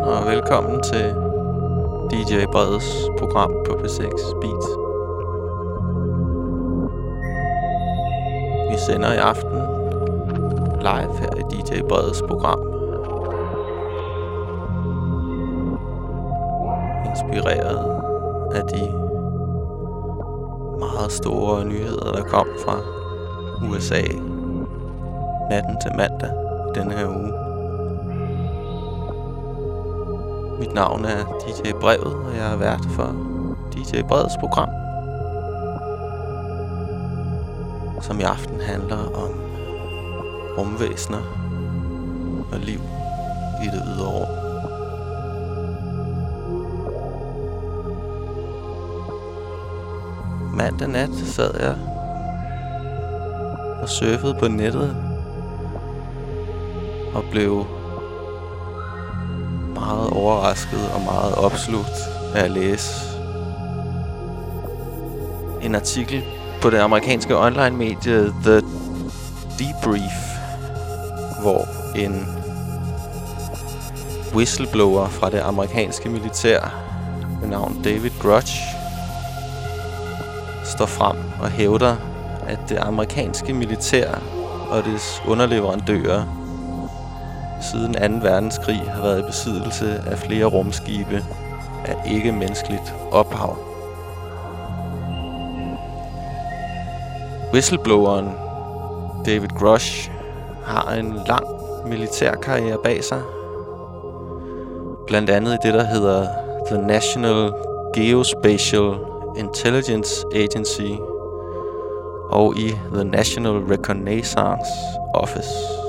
og velkommen til DJ Breds program på P6 Beat. Vi sender i aften live her i DJ Breds program. Inspireret af de meget store nyheder, der kom fra USA natten til mandag i denne her uge. Mit navn er DJ Brevet, og jeg er vært for DJ Breds program, som i aften handler om rumvæsener og liv i det ydre rum. Mandag nat sad jeg og surfede på nettet og blev meget overrasket og meget opslugt af at læse en artikel på det amerikanske online-medie The Debrief, hvor en whistleblower fra det amerikanske militær ved navn David Grush står frem og hævder, at det amerikanske militær og dets underleverandører siden 2. verdenskrig har været i besiddelse af flere rumskibe af ikke-menneskeligt ophav. Whistlebloweren David Grush har en lang militærkarriere bag sig, blandt andet i det, der hedder The National Geospatial Intelligence Agency og i The National Reconnaissance Office.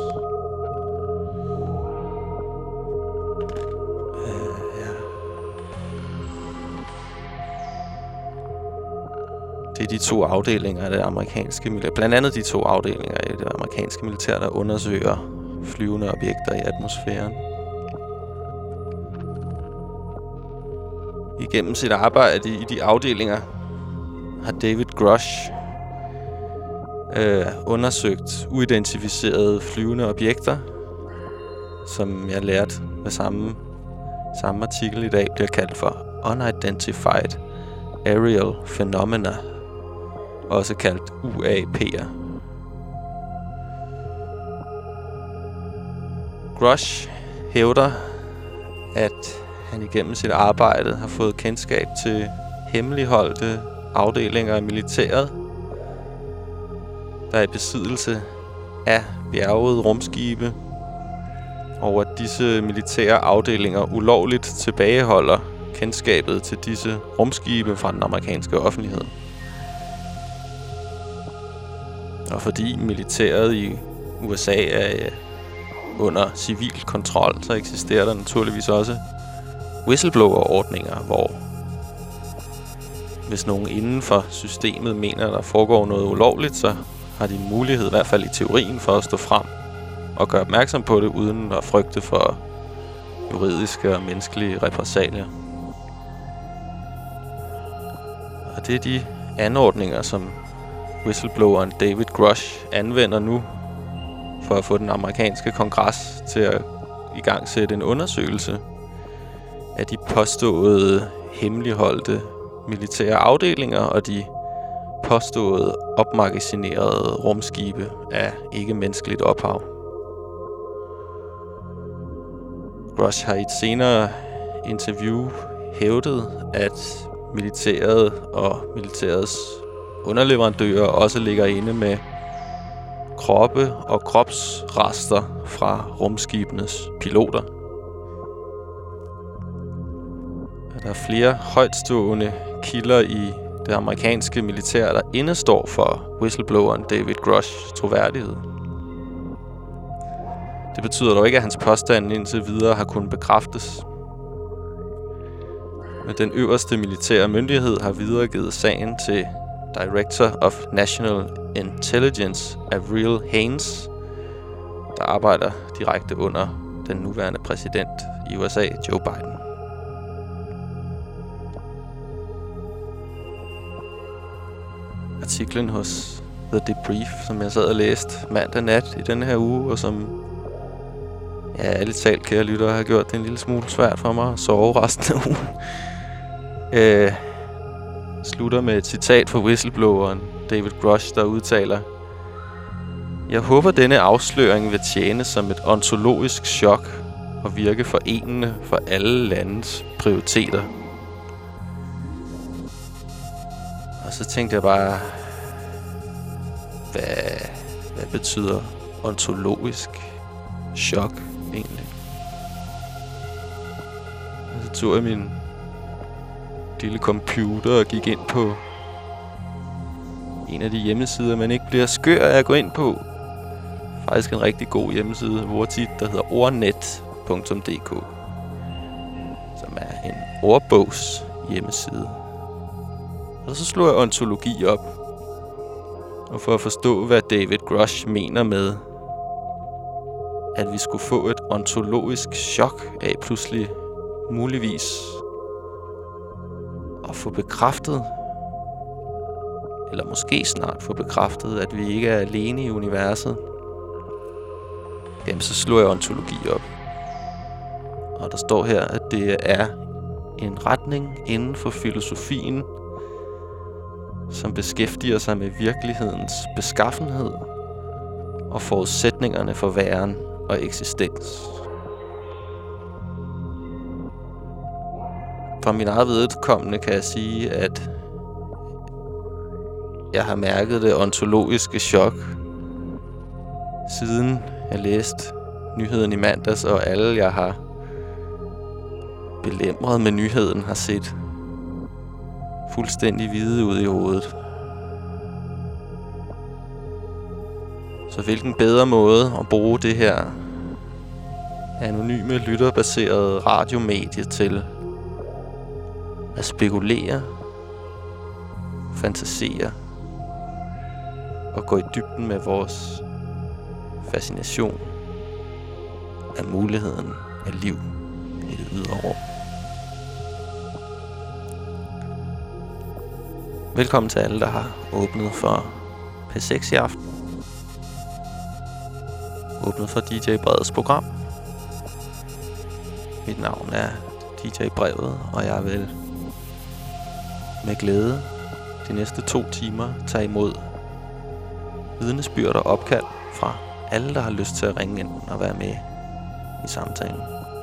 Det er de to afdelinger af det amerikanske militær, blandt andet de to afdelinger i det amerikanske militær, der undersøger flyvende objekter i atmosfæren. Igennem sit arbejde i de afdelinger har David Grush undersøgt uidentificerede flyvende objekter, som jeg lærte med samme artikel i dag, bliver kaldt for Unidentified Aerial Phenomena, også kaldt UAP'er. Grush hævder, at han igennem sit arbejde har fået kendskab til hemmeligholdte afdelinger af militæret, der er i besiddelse af bjergede rumskibe, og at disse militære afdelinger ulovligt tilbageholder kendskabet til disse rumskibe fra den amerikanske offentlighed. Og fordi militæret i USA er under civil kontrol, så eksisterer der naturligvis også whistleblower-ordninger, hvor hvis nogen inden for systemet mener, at der foregår noget ulovligt, så har de mulighed, i hvert fald i teorien, for at stå frem og gøre opmærksom på det, uden at frygte for juridiske og menneskelige repressalier. Og det er de anordninger, som whistlebloweren David Grush anvender nu for at få den amerikanske kongres til at igangsætte en undersøgelse af de påståede hemmeligholdte militære afdelinger og de påståede opmagasinerede rumskibe af ikke-menneskeligt ophav. Grush har i et senere interview hævdet, at militæret og militærets underleverandører også ligger inde med kroppe og kropsrester fra rumskibenes piloter. Der er flere højtstående kilder i det amerikanske militær, der indestår for whistlebloweren David Grushs troværdighed. Det betyder dog ikke, at hans påstande indtil videre har kunnet bekræftes. Men den øverste militære myndighed har videregivet sagen til Director of National Intelligence Avril Haines, der arbejder direkte under den nuværende præsident i USA, Joe Biden. Artiklen hos The Debrief, som jeg sad og læste mandag nat i denne her uge, og som Ja, ærligt talt, kære lyttere, har gjort det en lille smule svært for mig at sove resten af ugen. Slutter med et citat fra whistlebloweren David Grush, der udtaler: Jeg håber, denne afsløring vil tjene som et ontologisk chok og virke forenende for alle landets prioriteter. Og så tænkte jeg bare, hvad betyder ontologisk chok egentlig? Og så tog jeg min lille computer og gik ind på en af de hjemmesider, man ikke bliver skør af at gå ind på. Faktisk en rigtig god hjemmeside, der hedder ordnet.dk, som er en ordbogs hjemmeside. Og så slog jeg ontologi op, og for at forstå, hvad David Grush mener med, at vi skulle få et ontologisk chok af pludselig muligvis at få bekræftet, eller måske snart få bekræftet, at vi ikke er alene i universet, jamen så slår jeg ontologi op. Og der står her, at det er en retning inden for filosofien, som beskæftiger sig med virkelighedens beskaffenhed og forudsætningerne for væren og eksistens. Fra min eget vedkommende kan jeg sige, at jeg har mærket det ontologiske chok, siden jeg læste nyheden i mandags, og alle jeg har belemret med nyheden har set fuldstændig hvide ud i hovedet. Så hvilken bedre måde at bruge det her anonyme lytterbaserede radiomedie til at spekulere, fantasere og gå i dybden med vores fascination af muligheden af liv i det ydre rum. Velkommen til alle, der har åbnet for P6 i aften. Åbnet for DJ Breds program. Mit navn er DJ Brevet, og jeg vil med glæde de næste 2 timer tage imod vidnesbyrd og opkald fra alle, der har lyst til at ringe ind og være med i samtalen.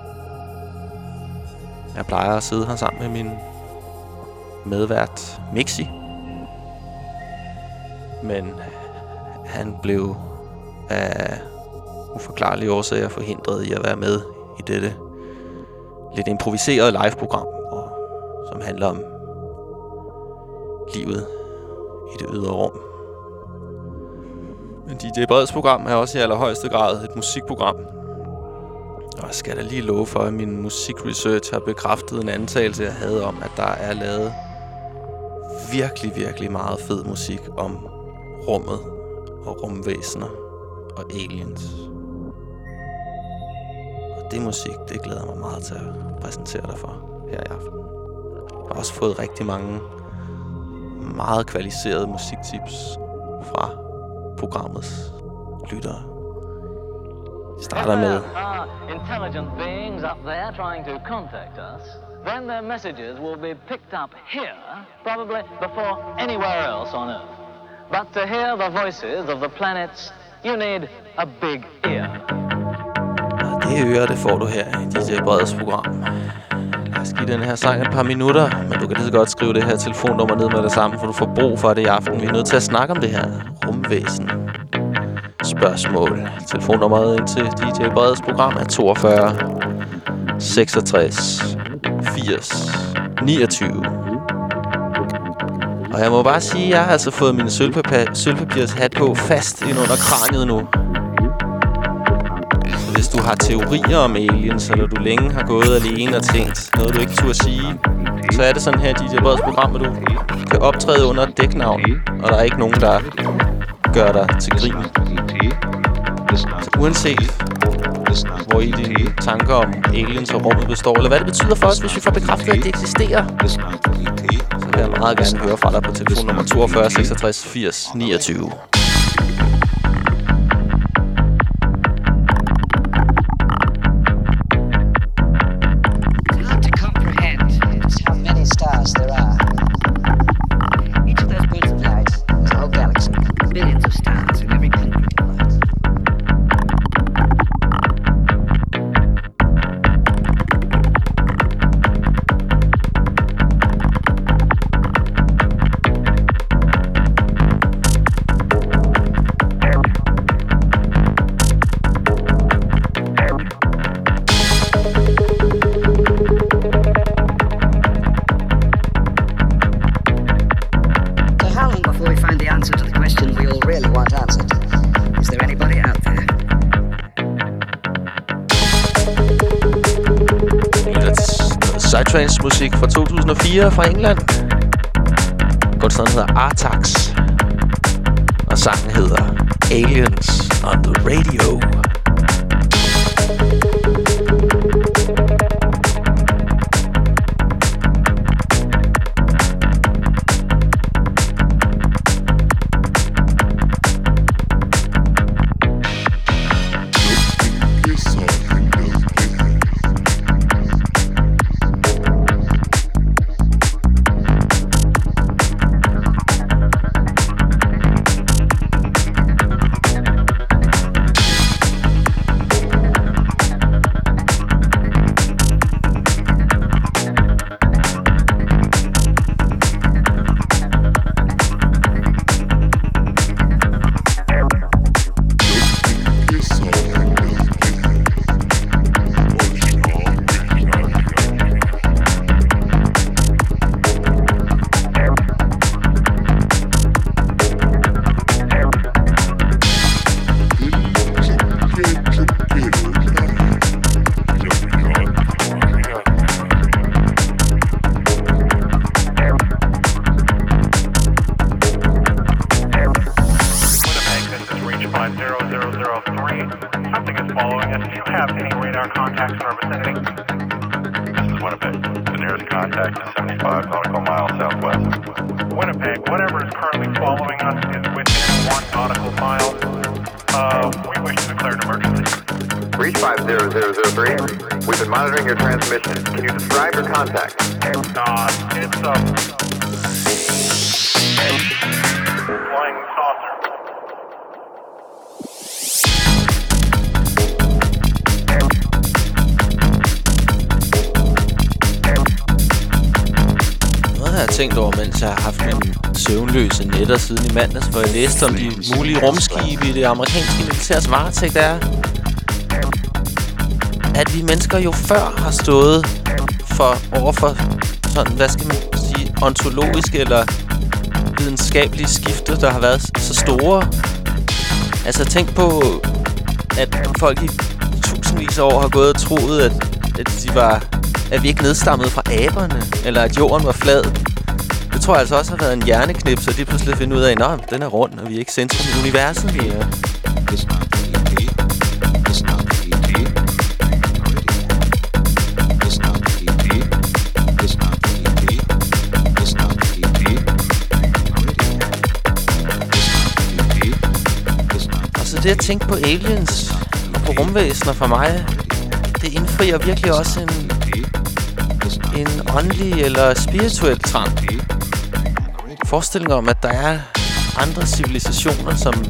Jeg plejer at sidde her sammen med min medvært Mixi, men han blev af uforklarlige årsager forhindret i at være med i dette lidt improviserede live-program, som handler om livet i det ydre rum. Men DJ Breds program er også i allerhøjeste grad et musikprogram. Og jeg skal da lige love for, at min musikresearch har bekræftet en antagelse, jeg havde om, at der er lavet virkelig, virkelig meget fed musik om rummet og rumvæsener og aliens. Og det musik, det glæder mig meget til at præsentere dig for her i aften. Jeg har også fået rigtig mange meget kvalificerede musiktips fra programmets lyttere. Vi starter med intelligent beings up there trying to contact us, then their messages will be picked up here, probably before anywhere else on Earth. But to hear the voices of the planets, you need a big ear. Og det øre, det får du her i DJ Breds program. Lad os give den her sang et par minutter, men du kan lige så godt skrive det her telefonnummer ned med det samme, for du får brug for det i aften. Vi er nødt til at snakke om det her rumvæsen. Spørgsmål. Telefonnummeret ind til DJ Breds program er 42 66 80 29. Og jeg må bare sige, at jeg har altså fået min sølvpapirs hat på fast ind under kraniet nu. Så hvis du har teorier om aliens, eller du længe har gået alene og tænkt noget, du ikke turde sige, så er det sådan her i DJ Breds program, at du kan optræde under et dæknavn, og der er ikke nogen, der gør dig til grin. Så uanset hvor i dine tanker om aliens og rummet består, eller hvad det betyder for os, hvis vi får bekræftet, at det eksisterer, så vil jeg meget gerne høre fra dig på telefonnummer 42 66 80 29. Psytrance musik fra 2004 fra England. Kunstneren hedder Artax, og sangen hedder Aliens on the Radio. Tænkt over, mens jeg har haft mine søvnløse nætter siden i mandags, hvor jeg læste om de mulige rumskibe i det amerikanske militærs varetægt, er, at vi mennesker jo før har stået overfor sådan, hvad skal man sige, ontologiske eller videnskabelige skifter, der har været så store. Altså tænk på, at folk i tusindvis af år har gået og troet, at vi ikke nedstammede fra aberne, eller at jorden var flad. Det tror jeg altså også har været en hjerneknips, og de pludselig finder ud af, at den er rund, og vi er ikke centrum i universet. Og så det at tænke på aliens og på rumvæsener for mig, det indfrier virkelig også en åndelig eller spirituel trang. Forestilling om, at der er andre civilisationer, som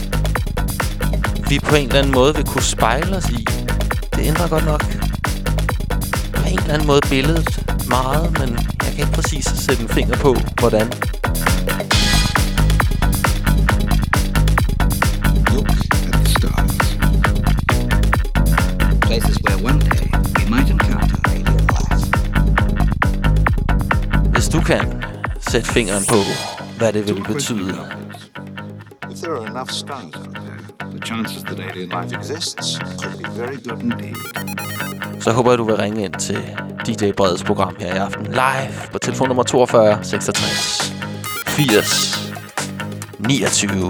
vi på en eller anden måde vil kunne spejle os i. Det ændrer godt nok på en eller anden måde billedet meget, men jeg kan ikke præcis sætte en finger på, hvordan. Look at the stars. Places where one day we might encounter alien life. Hvis du kan sætte fingeren på, hvad det vil betyde. If there are enough stars out there, the chances that alien life exists could be very good indeed. Så håber jeg, du vil ringe ind til DJ Breds program her i aften. Live på telefon nummer 42 66 80 29.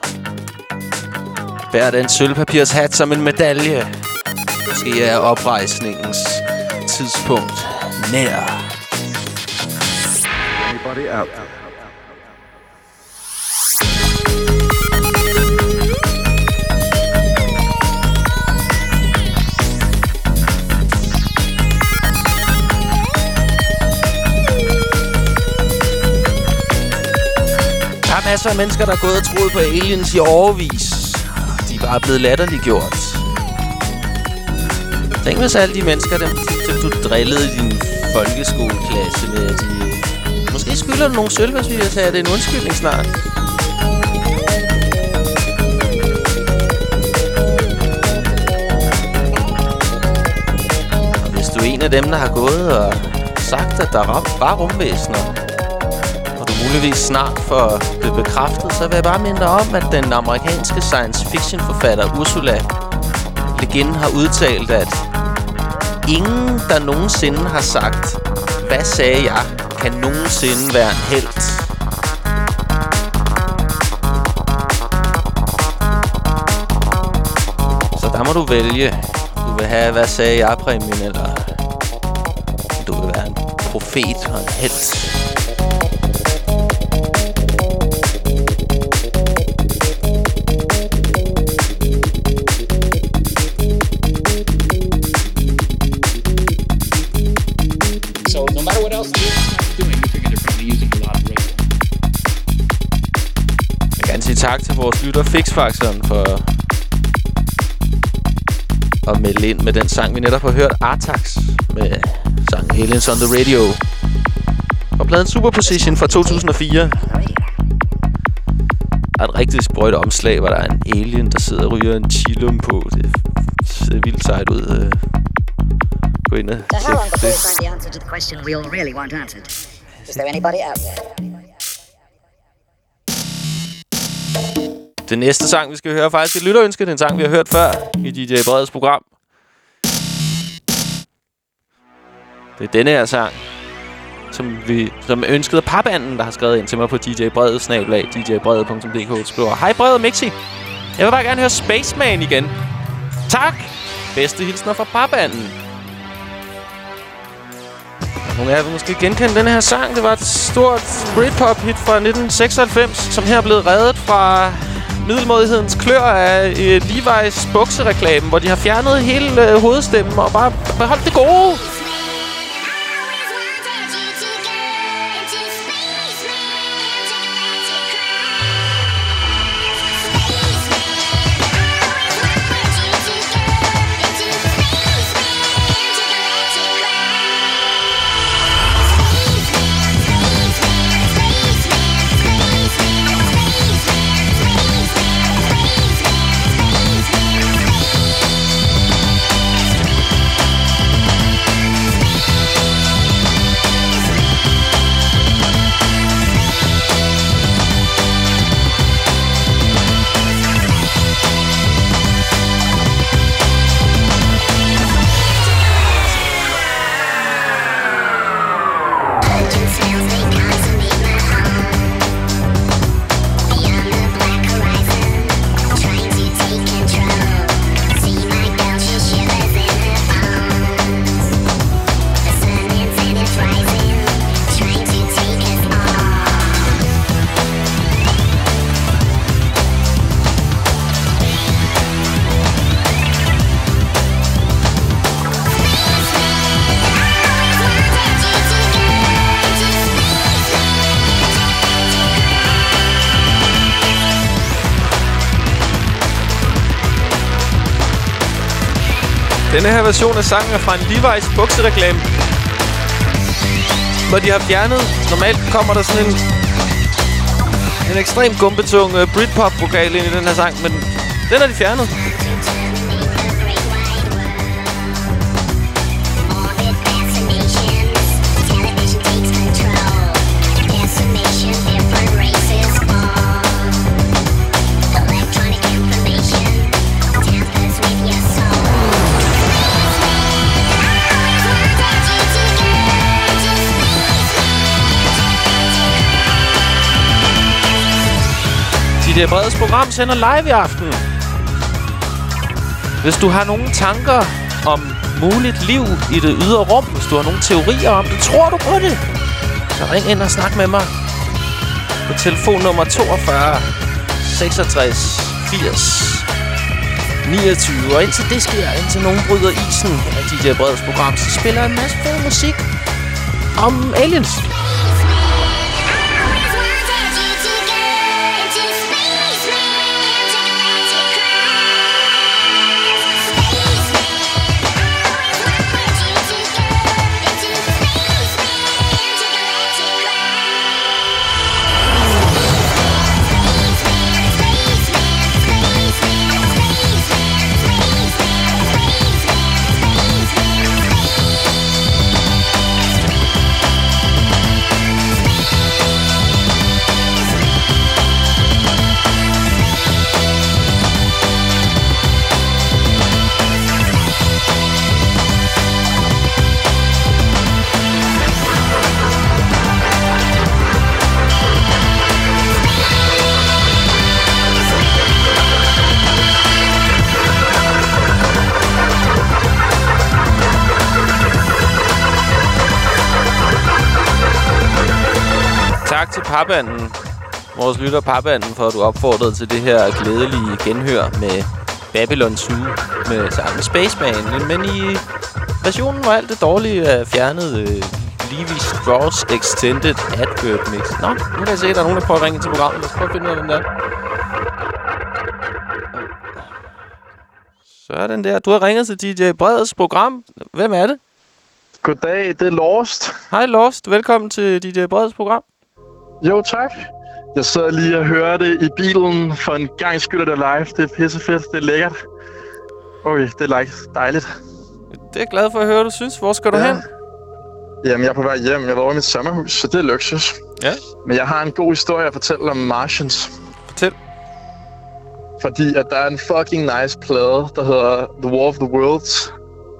Bær den sølvpapirshat som en medalje. Måske er oprejsningens tidspunkt nær. Anybody out there? Der er masser af mennesker, der er gået og troet på aliens i årevis. De er bare blevet latterliggjort. Tænk hvis alle de mennesker, dem du drillede i din folkeskoleklasse med, at de... Måske skylder du nogle sølv, hvis jeg sagde, at det er en undskyldning snart. Og hvis du er en af dem, der har gået og sagt, at der var rumvæsener, og du muligvis snart får det bekræftet, så vil jeg bare minde dig om, at den amerikanske science fiction forfatter Ursula Le Guin har udtalt, at ingen, der nogensinde har sagt, Hvad sagde jeg? Kan nogensinde være en helt? Så der må du vælge. Du vil have, hvad sagde jeg, præmien, eller du vil være en profet og en helt. So no matter what else you're doing, you figure they're probably using a lot of radio. Jeg kan gerne sige tak til vores lytter Fixfaxeren for at melde ind med den sang, vi netop har hørt, Artax, med sangen Aliens on the Radio. Og pladen Superposition fra 2004. Der er et rigtig sprøjt omslag, hvor der er en alien, der sidder og ryger en chillum på. Det ser vildt sejt ud. Gå ind og tjek det. How long before we find the answer to the question we all really want answered? Is there anybody out there? Den næste sang, vi skal høre, er faktisk et lytterønske. Det er en sang, vi har hørt før i DJ Breds program. Det er denne her sang, som ønskede Papanden, der har skrevet ind til mig på djbrede@djbrede.dk. Skriver: Hej Brede Mixi. Jeg vil bare gerne høre Spaceman igen. Tak! Bedste hilsner fra Papanden. Nogle af jer vil måske genkende denne her sang. Det var et stort Britpop-hit fra 1996, som her er blevet reddet fra middelmådighedens klør af Levi's buksereklamen, hvor de har fjernet hele hovedstemmen og bare beholdt det gode. Denne her version af sangen er fra en Levi's buksereklame, hvor de har fjernet. Normalt kommer der sådan en ekstrem gumbetung Britpop-vokal ind i den her sang, men den har de fjernet. DJ Breds program sender live i aften. Hvis du har nogle tanker om muligt liv i det ydre rum, hvis du har nogle teorier om det, tror du på det, så ring ind og snak med mig på telefonnummer 42 66 80 29. Og indtil det sker, indtil nogen bryder isen af DJ Breds program, så spiller jeg en masse fed musik om aliens. tak til Papanden, vores lytter Papanden, for at du opfordrede til det her glædelige genhør med Babylon Zoo med sangen Spaceman. Men i versionen, hvor alt det dårlige er fjernet, Levi Strauss Extended Advert Mix. Nå, nu kan jeg se, at der er nogen, der prøver at ringe til programmet. Lad os prøve at finde ud af, hvem der er. Så er den der. Du har ringet til DJ Breds program. Hvem er det? Goddag, det er Lost. Hej Lost, velkommen til DJ Breds program. Jo, tak. Jeg sidder lige og hører det i bilen. For en gang skyld er det live. Det er pissefedt, det er lækkert. Det er dejligt. Det er jeg glad for at høre, du synes. Hvor skal du hen? Jamen, jeg er på vej hjem. Jeg var over i mit sommerhus, så det er luksus. Ja. Men jeg har en god historie at fortælle om Martians. Fortæl. Fordi at der er en fucking nice plade, der hedder The War of the Worlds.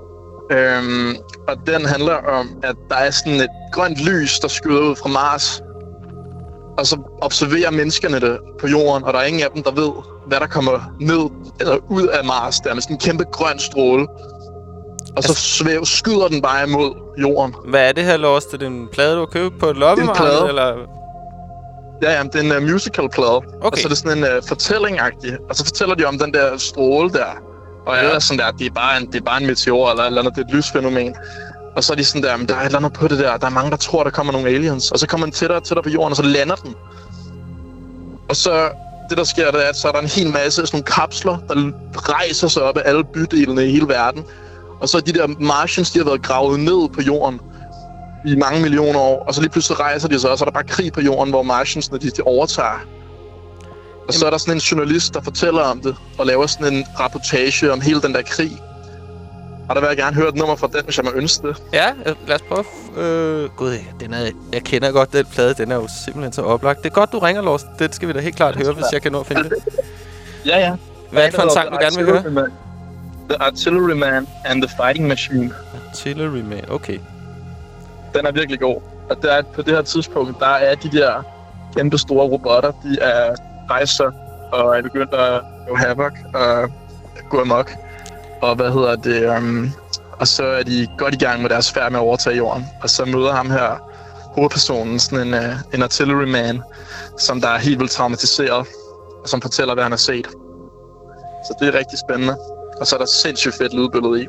Og den handler om, at der er sådan et grønt lys, der skyder ud fra Mars. Og så observerer menneskerne det på jorden, og der er ingen af dem, der ved, hvad der kommer ned eller ud af Mars. Der er med sådan en kæmpe grøn stråle. Og så skyder den bare imod jorden. Hvad er det her, Lost? Er det en plade, du har købt på et loppemarked, eller? Ja, det er en musical-plade. Okay. Og så er det sådan en fortælling-agtig. Og så fortæller de om den der stråle der. Og alle er sådan der, det er bare en meteor eller et eller andet, det er et lysfænomen. Og så er de sådan der, men der er et eller andet på det der. Der er mange, der tror, der kommer nogle aliens. Og så kommer den tættere og tættere på jorden, og så lander den. Og så, det der sker, det er, at så er der en hel masse sådan nogle kapsler, der rejser sig op af alle bydelene i hele verden. Og så er de der Martians, de har været gravet ned på jorden i mange millioner år. Og så lige pludselig rejser de sig, og så er der bare krig på jorden, hvor Martiansene de overtager. Og så er der sådan en journalist, der fortæller om det, og laver sådan en rapportage om hele den der krig. Og der vil jeg gerne høre et nummer fra den, hvis jeg må ønske det. Ja, lad os prøve. Gud, jeg kender godt den plade. Den er jo simpelthen så oplagt. Det er godt, du ringer, Lost. Det skal vi da helt klart høre, hvis jeg kan nå at finde det. Ja. Hvad er det for en sang, du gerne vil høre? The Artilleryman and the Fighting Machine. Artilleryman, okay. Den er virkelig god. Og der er, på det her tidspunkt, der er de der kæmpe store robotter, de er rejser og er begyndt at lave havoc og gå amok. Og og så er de godt i gang med deres færd med at overtage jorden. Og så møder ham her hovedpersonen, sådan en artilleryman, som der er helt vildt traumatiseret, og som fortæller, hvad han har set. Så det er rigtig spændende. Og så er der sindssygt fedt lydbillede i.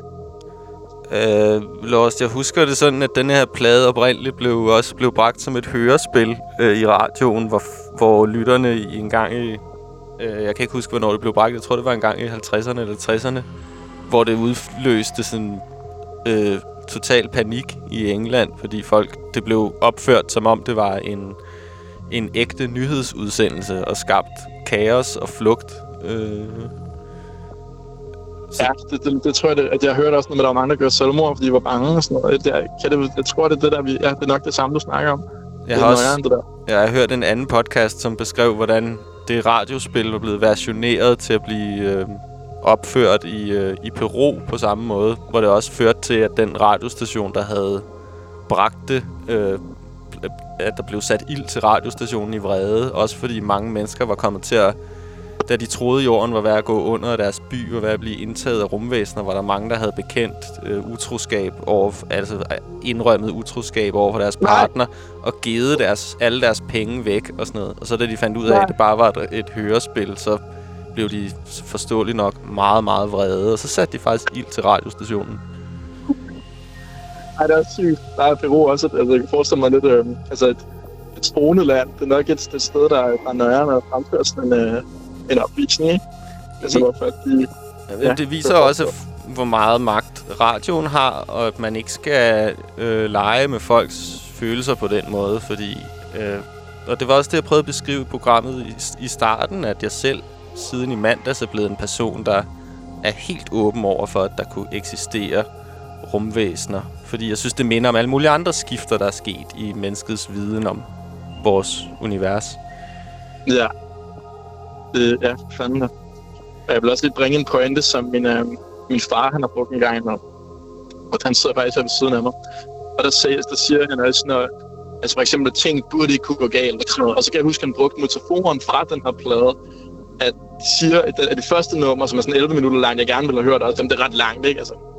Lost, jeg husker det sådan, at den her plade oprindeligt blev bragt som et hørespil i radioen, hvor lytterne i en gang i... jeg kan ikke huske, hvornår det blev bragt. Jeg tror, det var en gang i 50'erne eller 60'erne, hvor det udløste sådan total panik i England, fordi det blev opført, som om det var en ægte nyhedsudsendelse og skabt kaos og flugt. Ja, det tror jeg, at jeg hørte også, når der var mange, der gjorde selvmord, fordi de var bange og sådan noget. Jeg tror, det er det der, det er nok det samme, du snakker om. Jeg har hørt en anden podcast, som beskrev, hvordan det radiospil var blevet versioneret til at blive opført i Peru på samme måde, hvor det også førte til, at den radiostation, der havde bragt det, at der blev sat ild til radiostationen i vrede, også fordi mange mennesker var kommet til at, da de troede jorden var ved at gå under, og deres by var ved at blive indtaget af rumvæsener, var der mange, der havde bekendt utroskab indrømmet utroskab over for deres partner, og givet alle deres penge væk og sådan noget. Og så da de fandt ud af, at det bare var et hørespil, så blev de forståeligt nok meget, meget vrede, og så satte de faktisk ild til radiostationen. Ej, det er sygt. Der er Peru også, jeg kan forestille mig lidt, et strående land. Det er nok et sted, der er nøjere at fremføre sådan en opvisning, ikke? Altså, hvorfor det viser også, hvor meget magt radioen har, og at man ikke skal lege med folks følelser på den måde, fordi... og det var også det, jeg prøvede at beskrive i programmet i starten, at jeg selv siden i mandags er blevet en person, der er helt åben over for, at der kunne eksistere rumvæsener. Fordi jeg synes, det minder om alle mulige andre skifter, der er sket i menneskets viden om vores univers. Ja. Ja, fandme. Jeg vil også lige bringe en pointe, som min far han har brugt en gang imellem. Og han sidder faktisk her ved siden af mig. Og der siger han også noget, altså for eksempel, at ting burde ikke kunne gå galt. Og, sådan noget. Og så kan jeg huske, at han brugte metaforen fra den her plade, at de siger, at det første nummer, som er sådan 11 minutter langt, jeg gerne vil have hørt også, det er ret langt, ikke? Altså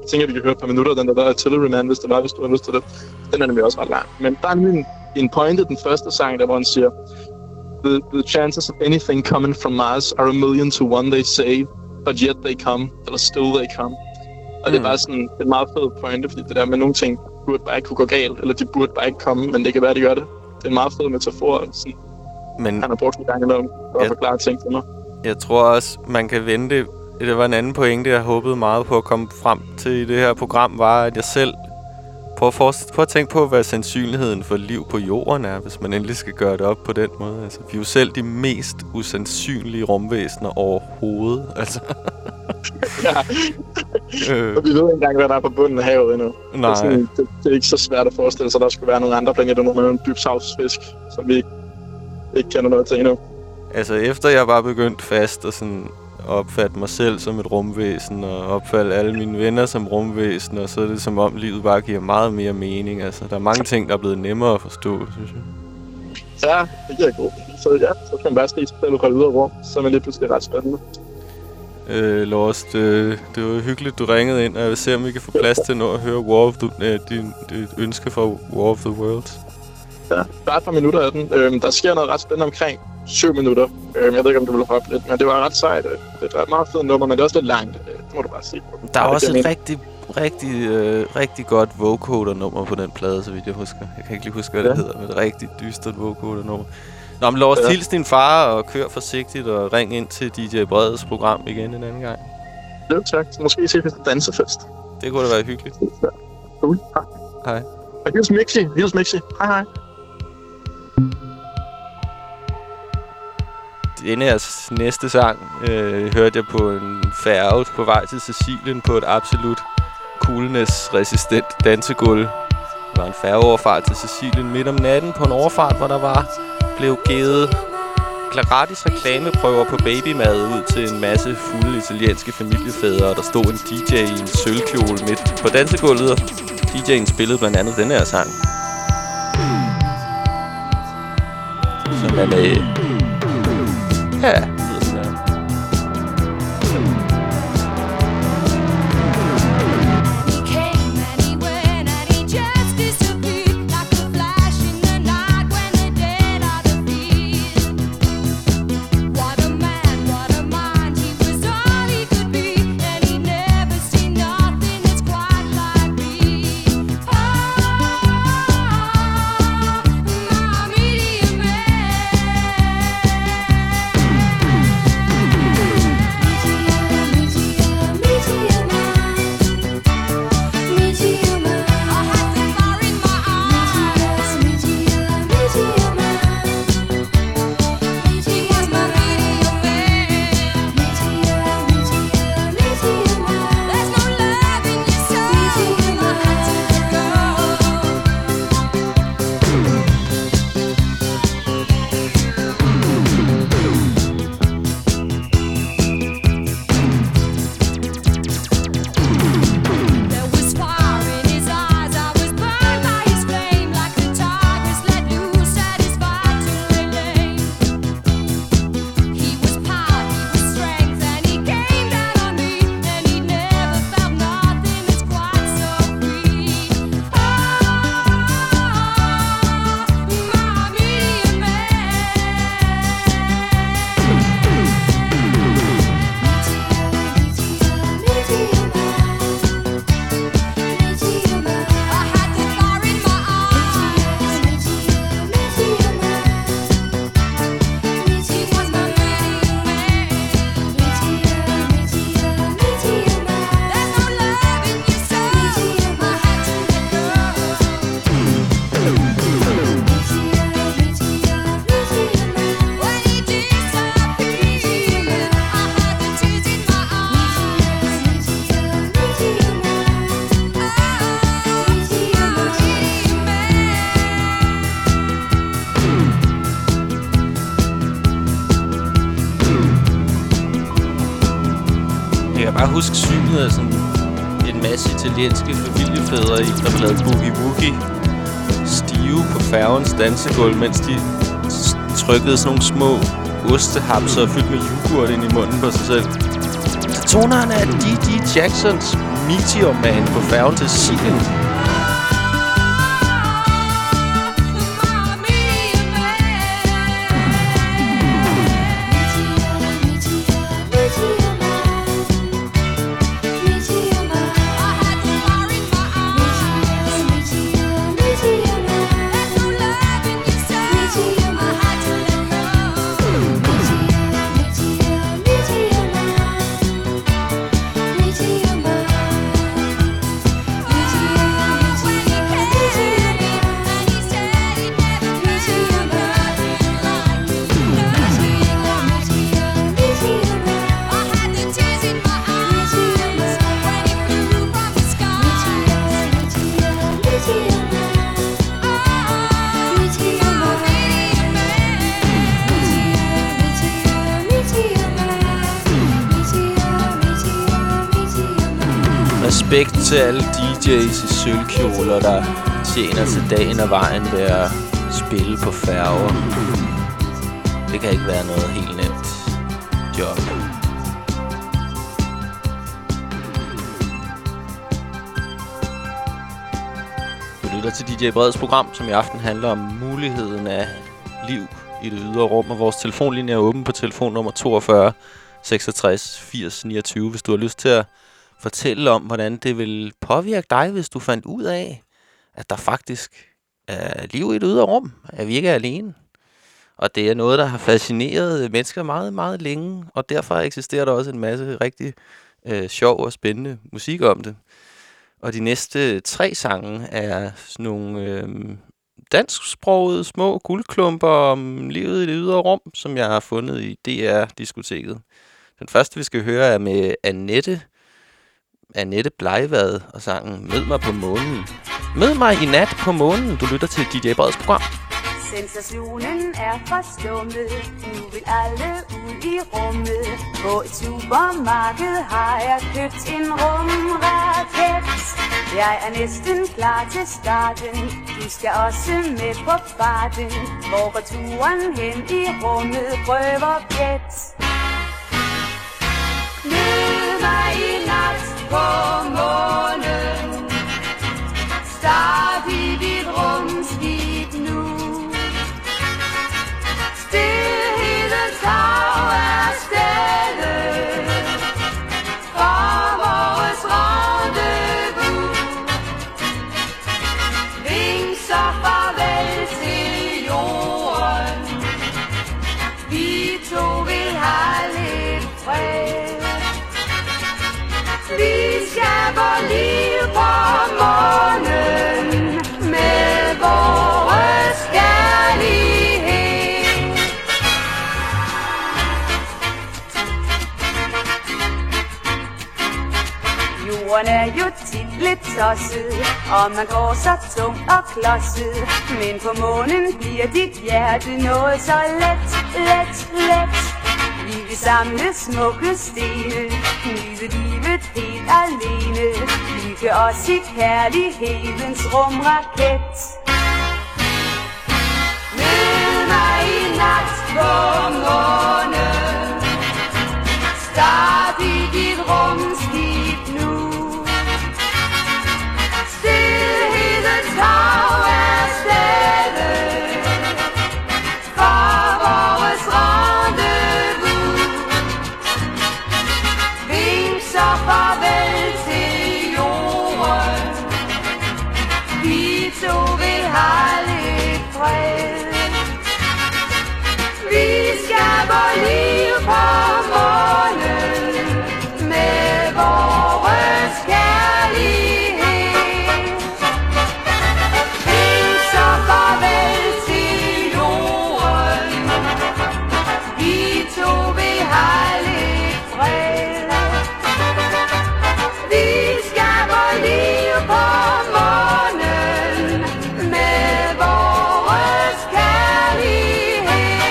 Jeg tænker, vi kan høre et par minutter af den der Artillery Man, hvis du har lyst til det. Den er nemlig også ret lang. Men der er en pointe, den første sang, der hvor han siger, The chances of anything coming from Mars are 1,000,000 to 1, they say, but yet they come, eller still they come. Og det er bare sådan en meget fed pointe, fordi det der med nogle ting burde bare ikke kunne gå galt, eller de burde bare ikke komme, men det kan være, de gør det. Det er en meget fed metafor, sådan. Men han har brugt en gang imellem for at forklare ting til mig. Jeg tror også, man kan vente. Det var en anden pointe, jeg håbede meget på at komme frem til i det her program, var, at jeg selv prøver at tænke på, hvad sandsynligheden for liv på jorden er, hvis man endelig skal gøre det op på den måde. Altså, vi er jo selv de mest usandsynlige rumvæsener overhovedet. Altså. Ja. Og vi ved ikke engang, hvad der er på bunden af havet endnu. Nej. Det er ikke så svært at forestille sig, at der skulle være nogle andre planeter, nogle dybshavsfisk, som vi ikke kender noget til endnu. Altså, efter jeg var begyndt fast og sådan opfatte mig selv som et rumvæsen, og opfatte alle mine venner som rumvæsen, og så er det som om livet bare giver meget mere mening. Altså, der er mange ting, der er blevet nemmere at forstå, synes jeg. Ja, det giver god. Så kan man bare se sig selv holde ud af rum, så er man lige pludselig ret spændende. Lost, det var hyggeligt, du ringede ind, og jeg vil se, om vi kan få plads til at høre dit ønske for War of the Worlds. Ja, der er et par minutter af den. Der sker noget ret spændende omkring 7 minutter. Jeg ved ikke, om du vil hoppe lidt, men det var ret sejt. Det er et meget fedt nummer, men det er også lidt langt. Det må du bare se. Der er også et rigtig godt vocoder-nummer på den plade, så vidt jeg husker. Jeg kan ikke lige huske, hvad det hedder, men et rigtig dystert vocoder-nummer. Nå, men Lost, hils din far og kør forsigtigt og ring ind til DJ Breds program igen en anden gang. Jo, tak. Så måske se til dansefest. Det kunne da være hyggeligt. Cool. Hej. Og hils Mixi. Hej. Denne her næste sang hørte jeg på en færge på vej til Sicilien på et absolut coolness-resistent dansegulv. Det var en færgeoverfart til Sicilien midt om natten på en overfart, hvor der blev givet gratis reklameprøver på babymad ud til en masse fulde italienske familiefædre, og der stod en DJ i en sølvkjole midt på dansegulvet, og DJ'en spillede blandt andet den her sang. Som er med... Ja, bare huske synet af sådan en masse italienske familiefædre i, der lavede boogie-woogie stive på færgens dansegulv, mens de trykkede sådan nogle små ostehapser fyldt med yoghurt ind i munden på sig selv. Så tonerne af D.D. Jacksons Meteor Man på færgen til Sicilien. Respekt til alle DJ's i sølvkjoler, der tjener til dagen og vejen ved at spille på færger. Det kan ikke være noget helt nemt job. Du lytter til DJ Breds program, som i aften handler om muligheden af liv i det ydre rum. Og vores telefonlinje er åben på telefonnummer 42 66 80 29, hvis du har lyst til at fortælle om, hvordan det vil påvirke dig, hvis du fandt ud af, at der faktisk er liv i det ydre rum, at vi ikke er alene. Og det er noget, der har fascineret mennesker meget, meget længe, og derfor eksisterer der også en masse rigtig sjov og spændende musik om det. Og de næste 3 sange er sådan nogle dansksprogede små guldklumper om livet i det ydre rum, som jeg har fundet i DR-diskoteket. Den første, vi skal høre, er med Annette Blegvad og sangen Mød mig på månen. Mød mig i nat på månen. Du lytter til DJ Breds program. Sensationen er forstummet. Nu vil alle ud i rummet. På et supermarked har jeg købt en rumraket. Jeg er næsten klar til starten. Du skal også med på farten. Hvor går turen hen i rummet? Prøver gæt. Mød mig i nat på månen. Start i dit rumskib nu. Stilhedens hav er stedet for vores rendezvous. Vink så farvel til jorden. Vi to vil have lidt fred. Vi skaber liv på månen med vores kærlighed. Jorden er jo tit lidt tosset, og man går så tung og klodset. Men på månen bliver dit hjerte noget så let, let, let. Vi vil samle smukke stene, nyde livet helt alene, hygge os i kærlighedens rumraket. Mød mig i nat på månen. Start i dit rumskib nu. Stilhedens hav er stedet for vores rendezvous. Vink så farvel til jorden. Vi to vil have lidt fred. Vi skaber liv på månen med vores kærlighed. Vink så farvel til jorden. Vi to vil have lidt fred. Vi skaber liv på månen med vores kærlighed.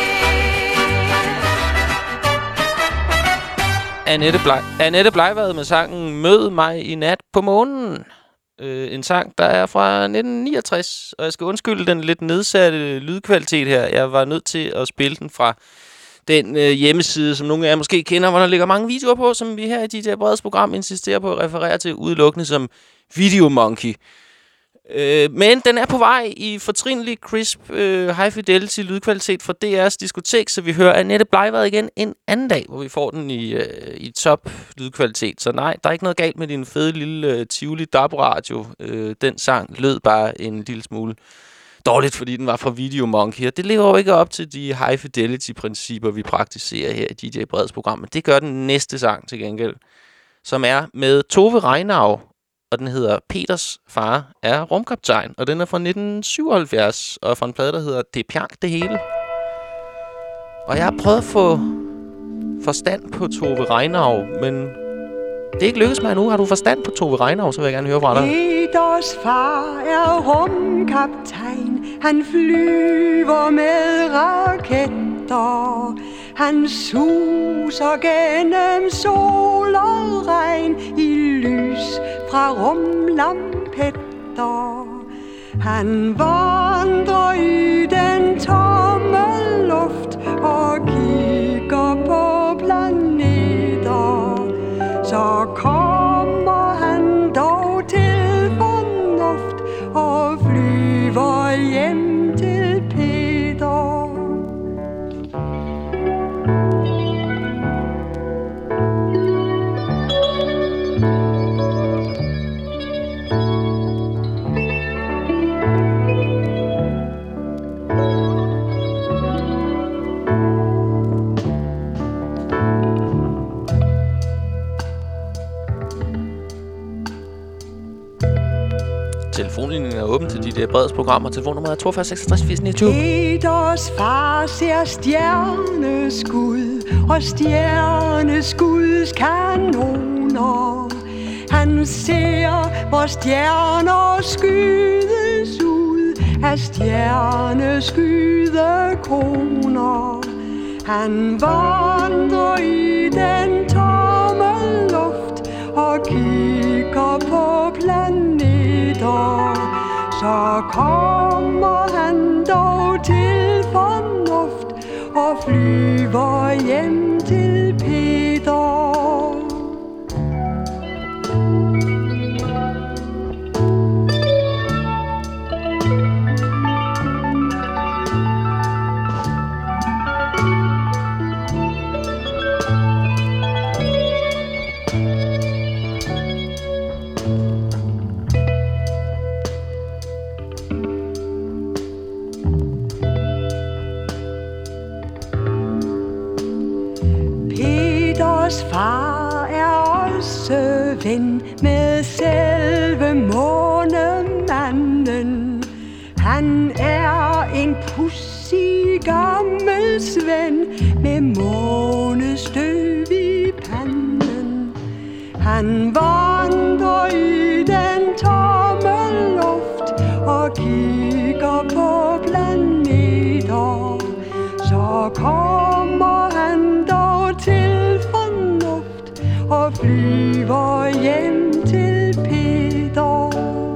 Annette Blegvad med sangen Mød mig i nat på månen. En sang, der er fra 1969, og jeg skal undskylde den lidt nedsatte lydkvalitet her. Jeg var nødt til at spille den fra Den hjemmeside, som nogle af jer måske kender, hvor der ligger mange videoer på, som vi her i DJ Breds program insisterer på at referere til udelukkende som Videomonkey. Men den er på vej i fortrinlig crisp high fidelity lydkvalitet fra DR's diskotek, så vi hører Annette Bleivad igen en anden dag, hvor vi får den i top lydkvalitet. Så nej, der er ikke noget galt med din fede lille Tivoli DAB-radio. Den sang lød bare en lille smule dårligt, fordi den var fra Videomonkey. Det lever jo ikke op til de high fidelity-principper, vi praktiserer her i DJ Breds program. Men det gør den næste sang til gengæld, som er med Tove Reinau, og den hedder Peters far er rumkaptajn, og den er fra 1977, og fra en plade, der hedder Det Pjank det hele. Og jeg har prøvet at få forstand på Tove Reinau, men det er ikke lykkedes mig endnu. Har du forstand på Tove Reinau, så vil jeg gerne høre fra dig. Peters far er rumkaptajn, han flyver med raketter. Han suser gennem sol og regn i lys fra rumlampetter. Han vandrer i den tomme luft og kigger på planeter. Så kommer han dog til fornuft og flyver hjem til Peter. Telefonlinjen er åben til DJ Breds program, og telefonnummeret er 42 66 80 29. Peters far ser stjerneskud og stjerneskuds kanoner. Han ser, hvor stjerner skydes ud af stjerneskydekoner. Han vandrer i den tomme luft og kigger på planeter. Så kommer han dog til fornuft og flyver hjem til Peter. Peters far er også ven med selve månemanden. Han er en pudsig gammel svend med månestøv i panden. Han vandrer i den tomme luft og kigger på planeter. Så kommer han dog til fornuft og flyver hjem til Peter.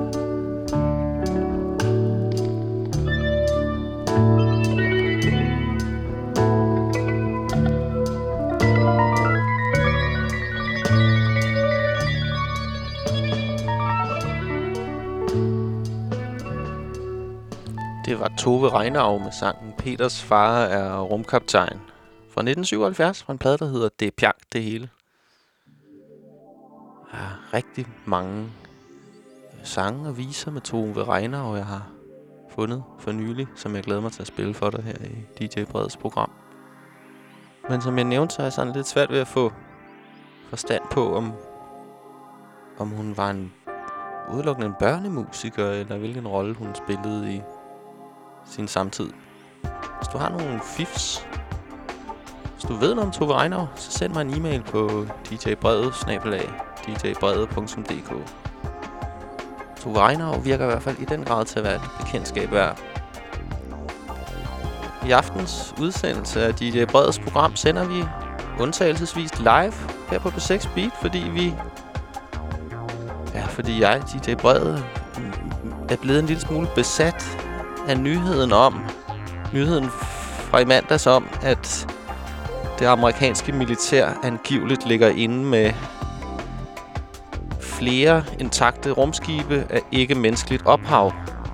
Det var Tove Reinau med sangen Peters far er rumkaptajn fra 1977, fra en plade, der hedder Det Pjank det hele. Der er rigtig mange sange og viser med Tove Reinau, jeg har fundet for nylig, som jeg glæder mig til at spille for dig her i DJ Breds program. Men som jeg nævnte, så er jeg sådan lidt svært ved at få forstand på, om hun var udelukkende en børnemusiker, eller hvilken rolle hun spillede i sin samtid. Hvis du har nogle fifs, hvis du ved noget om Tove Reinau, så send mig en e-mail på djbrede@djbrede.dk. Tove Reinau virker i hvert fald i den grad til at være et bekendtskab værd. I aftens udsendelse af DJ Breds program sender vi undtagelsesvis live her på P6 Beat, fordi jeg, DJ Brede, er blevet en lille smule besat af nyheden fra i mandags om, at det amerikanske militær angiveligt ligger inde med flere intakte rumskibe af ikke-menneskeligt ophav.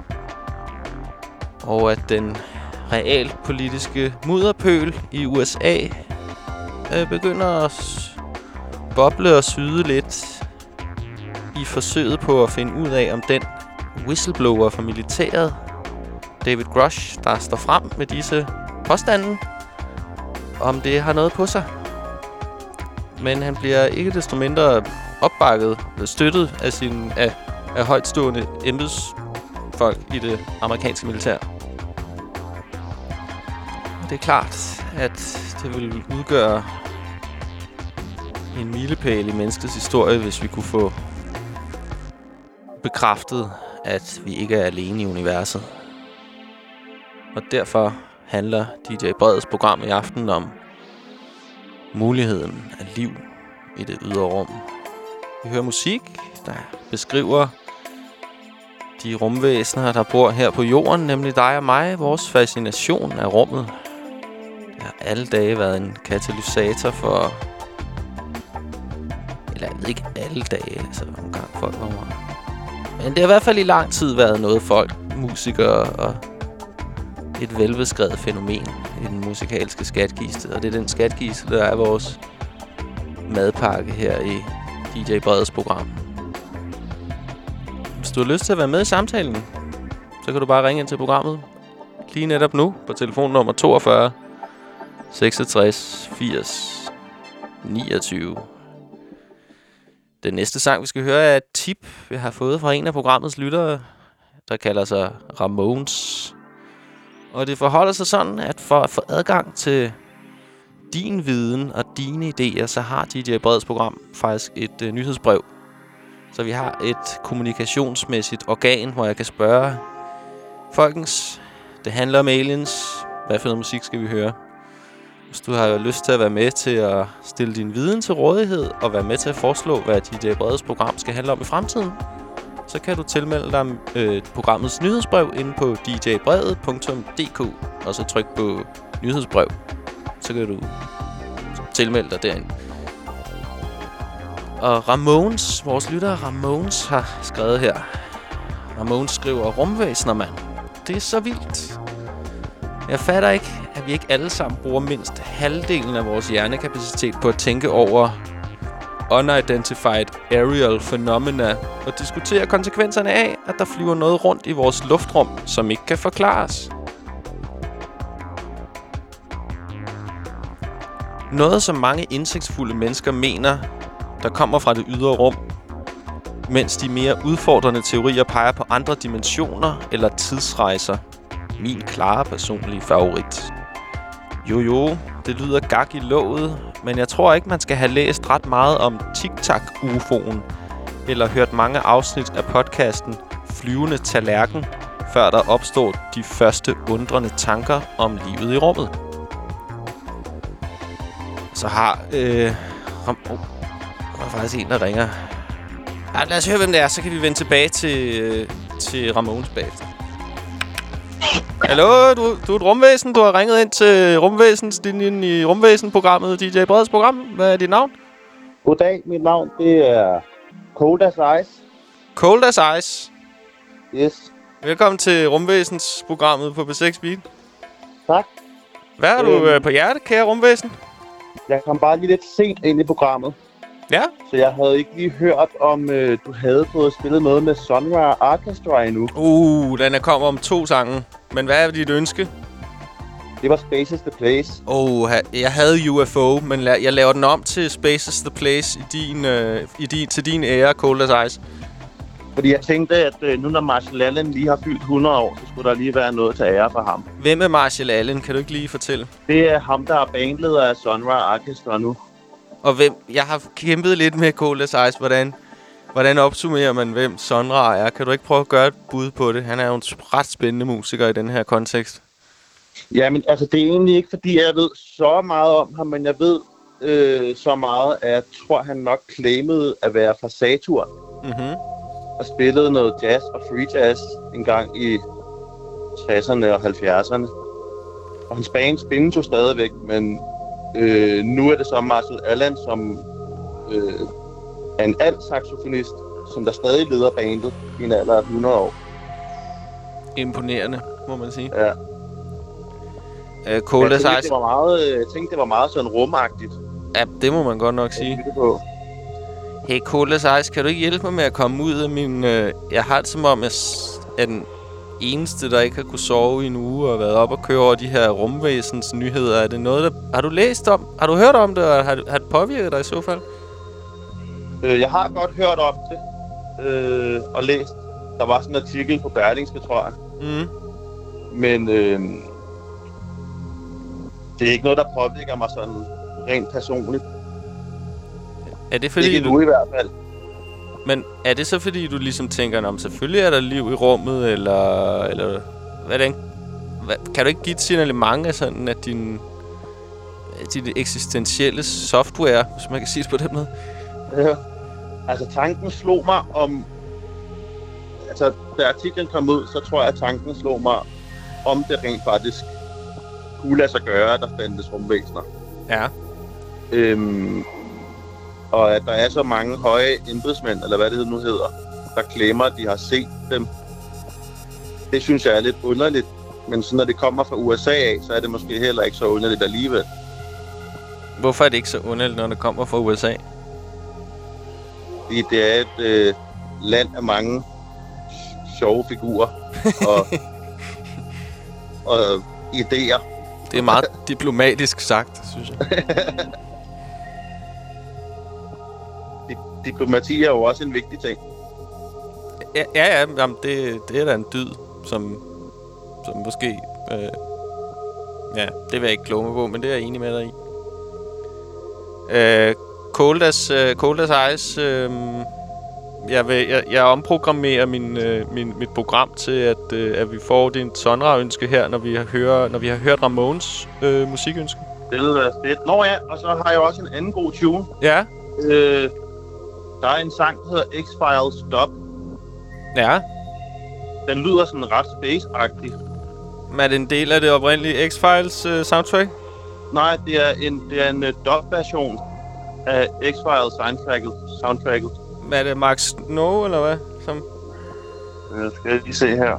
Og at den realpolitiske mudderpøl i USA begynder at boble og syde lidt i forsøget på at finde ud af, om den whistleblower fra militæret, David Grush, der står frem med disse påstande, om det har noget på sig. Men han bliver ikke desto mindre opbakket, støttet af højtstående embedsfolk i det amerikanske militær. Det er klart, at det vil udgøre en milepæl i menneskets historie, hvis vi kunne få bekræftet, at vi ikke er alene i universet. Og derfor handler DJ Breds program i aften om muligheden af liv i det ydre rum. Vi hører musik, der beskriver de rumvæsener, der bor her på jorden, nemlig dig og mig, vores fascination af rummet. Det har alle dage været en katalysator for... Eller jeg ved ikke alle dage, altså nogle gange folk var meget. Men det har i hvert fald i lang tid været noget folk, musikere og et velbeskrevet fænomen i den musikalske skatkiste. Og det er den skatkiste, der er vores madpakke her i DJ Breds program. Hvis du har lyst til at være med i samtalen, så kan du bare ringe ind til programmet lige netop nu på telefonnummer 42 66 80 29. Den næste sang, vi skal høre, er et tip, vi har fået fra en af programmets lyttere, der kalder sig Ramones. Og det forholder sig sådan, at for at få adgang til din viden og dine idéer, så har DJ Breds program faktisk et nyhedsbrev. Så vi har et kommunikationsmæssigt organ, hvor jeg kan spørge folkens, det handler om aliens, hvad for noget musik skal vi høre? Hvis du har lyst til at være med til at stille din viden til rådighed og være med til at foreslå, hvad DJ Breds program skal handle om i fremtiden, så kan du tilmelde dig programmets nyhedsbrev inde på djbrede.dk og så tryk på nyhedsbrev. Så kan du tilmelde dig derinde. Og Ramones, vores lytter Ramones, har skrevet her. Ramones skriver, rumvæsener, mand. Det er så vildt. Jeg fatter ikke, at vi ikke alle sammen bruger mindst halvdelen af vores hjernekapacitet på at tænke over unidentified aerial phenomena og diskutere konsekvenserne af, at der flyver noget rundt i vores luftrum, som ikke kan forklares. Noget, som mange indsigtsfulde mennesker mener, der kommer fra det ydre rum, mens de mere udfordrende teorier peger på andre dimensioner eller tidsrejser. Min klare personlige favorit. Jo, det lyder gak i låget, men jeg tror ikke, man skal have læst ret meget om Tic-Tac-UFO'en eller hørt mange afsnit af podcasten Flyvende Tallerken, før der opstod de første undrende tanker om livet i rummet. Så har der er faktisk en, der ringer. Ja, lad os høre, hvem det er, så kan vi vende tilbage til Ramones bagefter. Hallo, du er et rumvæsen. Du har ringet ind til rumvæsenslinjen i rumvæsenprogrammet DJ Breds program. Hvad er dit navn? Goddag, mit navn det er Cold as Ice. Cold as Ice? Yes. Velkommen til rumvæsensprogrammet på B6 Beat. Tak. Hvad har du på hjerte, kære rumvæsen? Jeg kom bare lige lidt sent ind i programmet. Ja? Så jeg havde ikke lige hørt, om du havde fået spillet noget med Sunra Orchestra endnu. Den er kommet om 2 sange. Men hvad er dit ønske? Det var Space is the Place. Jeg havde UFO, men jeg laver den om til Space is the Place til din ære, Cold as Ice. Fordi jeg tænkte, at nu når Marshall Allen lige har fyldt 100 år, så skulle der lige være noget til ære for ham. Hvem er Marshall Allen? Kan du ikke lige fortælle? Det er ham, der er bandleder af Sunra Orchestra nu. Og jeg har kæmpet lidt med Cold as Ice. Hvordan opsummerer man, hvem Sunra er? Kan du ikke prøve at gøre et bud på det? Han er jo en ret spændende musiker i den her kontekst. Jamen, altså, det er egentlig ikke, fordi jeg ved så meget om ham, men jeg ved så meget, at jeg tror, han nok claimede at være fra Saturn. Mhm. Og spillede noget jazz og free jazz en gang i 60'erne og 70'erne. Og hans band spindes jo stadigvæk, men Nu er det så Marshall Allen, som er en alt-saxofonist, som der stadig leder bandet i en alder af 100 år. Imponerende, må man sige. Ja. Cold as Ice. Jeg tænkte, det var meget sådan rumagtigt. Ja, det må man godt nok sige. Hey, Cold as Ice, kan du ikke hjælpe mig med at komme ud af min... Jeg har det som om, jeg er den eneste, der ikke har kunne sove i en uge og været op og køre over de her rumvæsens nyheder. Er det noget, der... Har du læst om? Har du hørt om det, og har det påvirket dig i så fald? Jeg har godt hørt om det og læst. Der var sådan en artikel på Berlingske, tror jeg. Mm. Men det er ikke noget, der påvirker mig sådan rent personligt. Er det fordi ikke nu i hvert fald. Men er det så fordi, du ligesom tænker, om selvfølgelig er der liv i rummet, eller hvordan? Kan du ikke give et signalement af sådan, at din eksistentielle software, hvis man kan sige det på den måde? Ja. Altså, tanken slog mig om... Altså, da artiklen kom ud, så tror jeg, at tanken slog mig, om det rent faktisk kunne lade sig gøre, at der fandtes rumvæsener. Ja. Og at der er så mange høje embedsmænd, eller hvad det nu hedder, der klemmer, at de har set dem. Det synes jeg er lidt underligt. Men så når det kommer fra USA af, så er det måske heller ikke så underligt alligevel. Hvorfor er det ikke så underligt, når det kommer fra USA? Fordi det er et land af mange sjove figurer og idéer. Det er meget diplomatisk sagt, synes jeg. Diplomati er jo også en vigtig ting. Ja, jamen, det er da en dyd, som måske... ja, det vil jeg ikke kloge mig på, men det er jeg enig med dig i. Cold as Ice... Jeg omprogrammerer mit program til, at vi får det Sonra-ønske her, når vi har hørt Ramones musikønske. Det vil være fedt. Nå ja, og så har jeg også en anden god tune. Ja. Der er en sang, der hedder X-Files Stop. Ja. Den lyder sådan ret space-agtig. Men er det en del af det oprindelige X-Files soundtrack? Nej, det er en dub-version af X-Files soundtracket. Er det Mark Snow, eller hvad? Som... Skal jeg lige se her.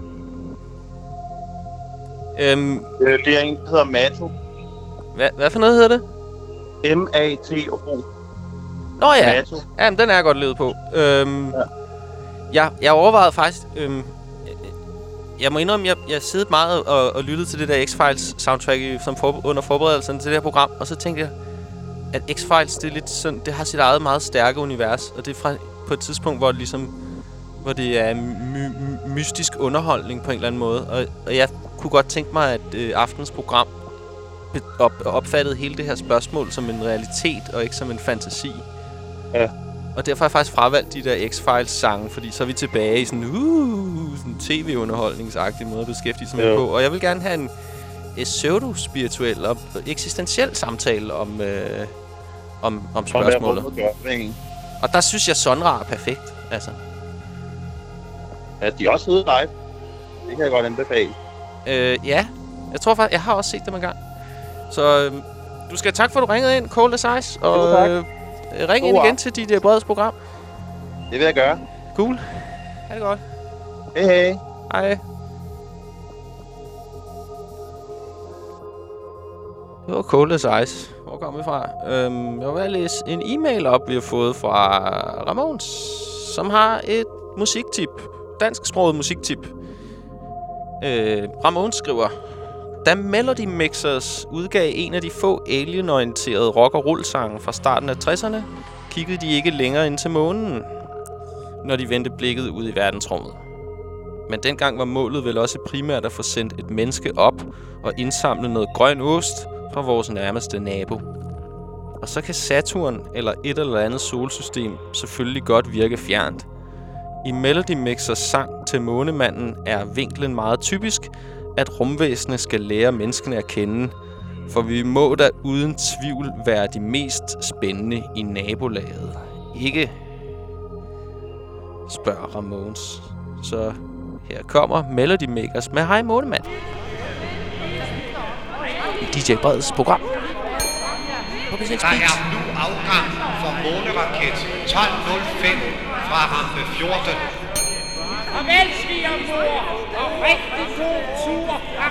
Det er en, der hedder Mato. Hvad for noget hedder det? M-A-T-O. Nå ja. Mato. Jamen, den er jeg godt ledet på. Jeg overvejede faktisk... jeg må indrømme, jeg siddet meget og lyttede til det der X-Files soundtrack under forberedelsen til det her program, og så tænkte jeg, at X-Files, det er lidt sådan, det har sit eget meget stærke univers, og det er fra på et tidspunkt, hvor det er mystisk underholdning på en eller anden måde, og jeg kunne godt tænke mig, at aftens program opfattede hele det her spørgsmål som en realitet, og ikke som en fantasi. Ja. Og derfor har jeg faktisk fravalgt de der X-Files-sange, fordi så er vi tilbage i sådan en tv-underholdningsagtig måde at beskæftige sig med på. Og jeg vil gerne have en pseudo-spirituel og eksistentiel samtale om spørgsmålet. Og der synes jeg, Sonra er perfekt, altså. Ja, de er også ude live. Det kan jeg godt anbefale. Ja, jeg tror faktisk, jeg har også set dem engang. Så du skal tak for, at du ringede ind, Cold as Ice, og ring ind igen til dit Breds program. Det vil jeg gøre. Cool. Ha' det godt. Hej. Hej. Det var Cold as Ice. Hvor kom vi fra? Jeg vil læse en e-mail op, vi har fået fra Ramones, som har et musiktip. Dansksproget musiktip. Ramones skriver: Da Melody Mixers udgav en af de få alien-orienterede rock- og rull-sange fra starten af 60'erne, kiggede de ikke længere ind til månen, når de vendte blikket ud i verdensrummet. Men dengang var målet vel også primært at få sendt et menneske op og indsamle noget grøn ost fra vores nærmeste nabo. Og så kan Saturn eller et eller andet solsystem selvfølgelig godt virke fjernt. I Melody Mixers sang til Månemanden er vinklen meget typisk, at rumvæsenet skal lære menneskene at kende, for vi må da uden tvivl være de mest spændende i nabolaget. Ikke? Spørger Ramones. Så her kommer Melody Makers med Hej Månemand. I DJ Breds program. på B6 Beat. Der er nu afgang for måneraket 1205 fra rampe 14. Farvel, svigermor, og rigtig god tur.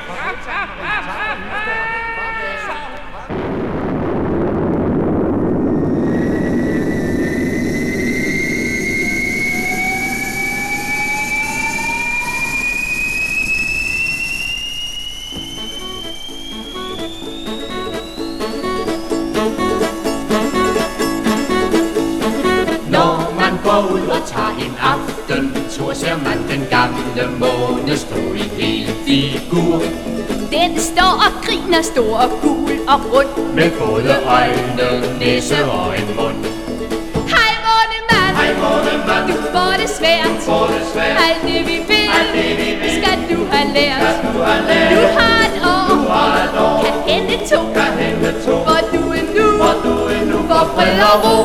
Når man går ud og tager en aftentur, ser man den gamle måne stå i hel figur. Den står og griner stor og gul og rund, med både øjne, næse og en mund. Hej månemand, Hej månemand, du får det svært, alt det vi vil, skal du have lært. Du har et år, kan hente to, hvor du endnu får fred og ro.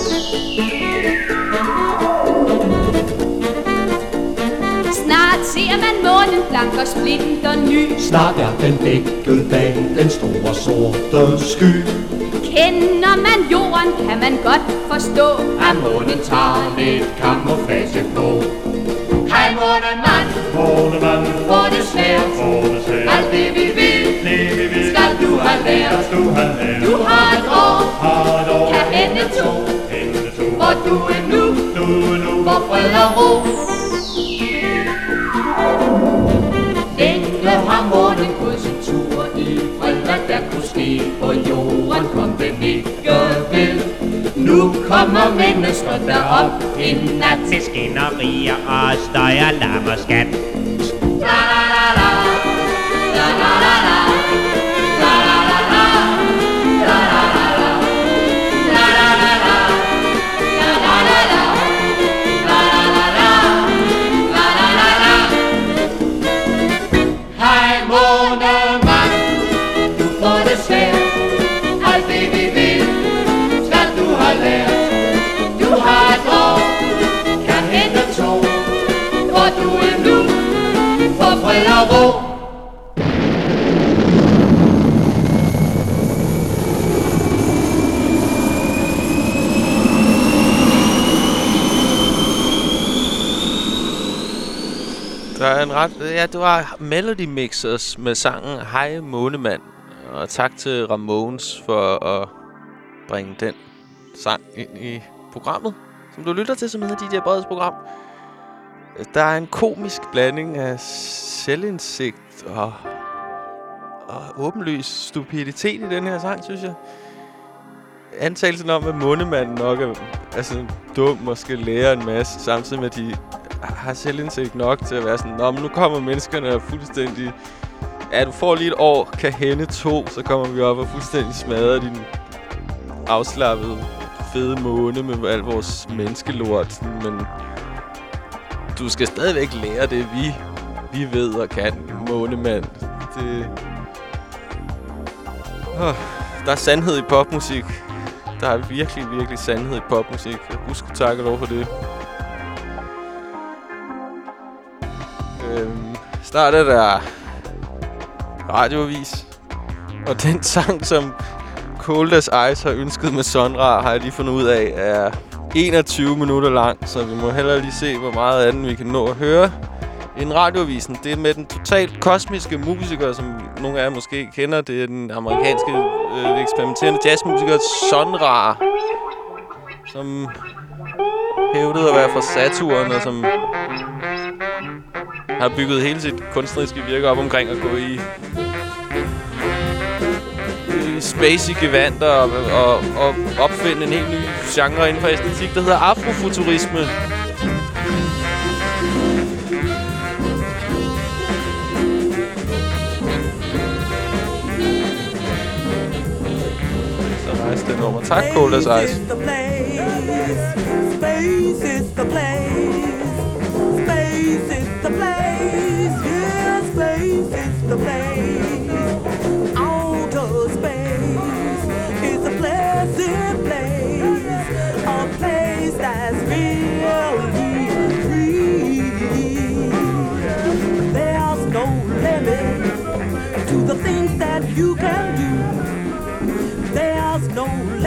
Snart ser man månen blank og splinter ny. Snart er den dækket bag den store sorte sky. Kender man jorden, kan man godt forstå, at månen tager lidt camouflage på. Hej månemand, får det svært, alt det vi vil, skal du have lært. Du har et år, kan hente to, hvor du endnu får fred og ro. Længe har månen gået sin tur i fred, at der kunne ske på jorden, kom den ikke vel. Nu kommer mennesker derop en nat til skænderier og støj og larm og skat. La la la la, la la la la, la la la la, la la la la, la la la la, la la la la, la la la la, la la la la. Hej månemand, du får det svært, alt det vi vil, skal du have lært. Du har et år, kan hente to, hvor du endnu får fred og ro. Der er en ret... Ja, det var Melody Mixers med sangen Hej Månemand. Og tak til Ramones for at bringe den sang ind i programmet, som du lytter til, som hedder DJ Breds program. Der er en komisk blanding af selvindsigt og åbenlys stupiditet i den her sang, synes jeg. Antagelsen om, at månemanden nok er sådan dum og skal lære en masse, samtidig med, at de har selvindsigt nok til at være sådan, nå, men nu kommer menneskerne og fuldstændig... Ja, du får lige et år, kan hende to, så kommer vi op og fuldstændig smadrer din afslappede, fede måne med al vores menneskelort. Men du skal stadigvæk lære det, vi ved og kan, månemand. Der er sandhed i popmusik. Der er virkelig, virkelig sandhed i popmusik. Husk at takke lov for det. Snart er der radioavis. Og den sang, som Cold as Ice har ønsket med Sonra, har jeg lige fundet ud af, er 21 minutter lang. Så vi må hellere lige se, hvor meget af den vi kan nå at høre. En radioavisen, det er med den totalt kosmiske musiker, som nogle af jer måske kender. Det er den amerikanske eksperimenterende jazzmusiker Sonra, som hævdede at være fra Saturn, og som har bygget hele sit kunstneriske virke op omkring at gå i spacey gevanter og opfinde en helt ny genre inden for æstetik, der hedder afrofuturisme. Så rejse det nummer. Tak, Cold as Ice. Space is the place. Space is the place. Yeah, space is the place. Outer space is a pleasant place. A place that's really free. There's no limit to the things that you can do. There's no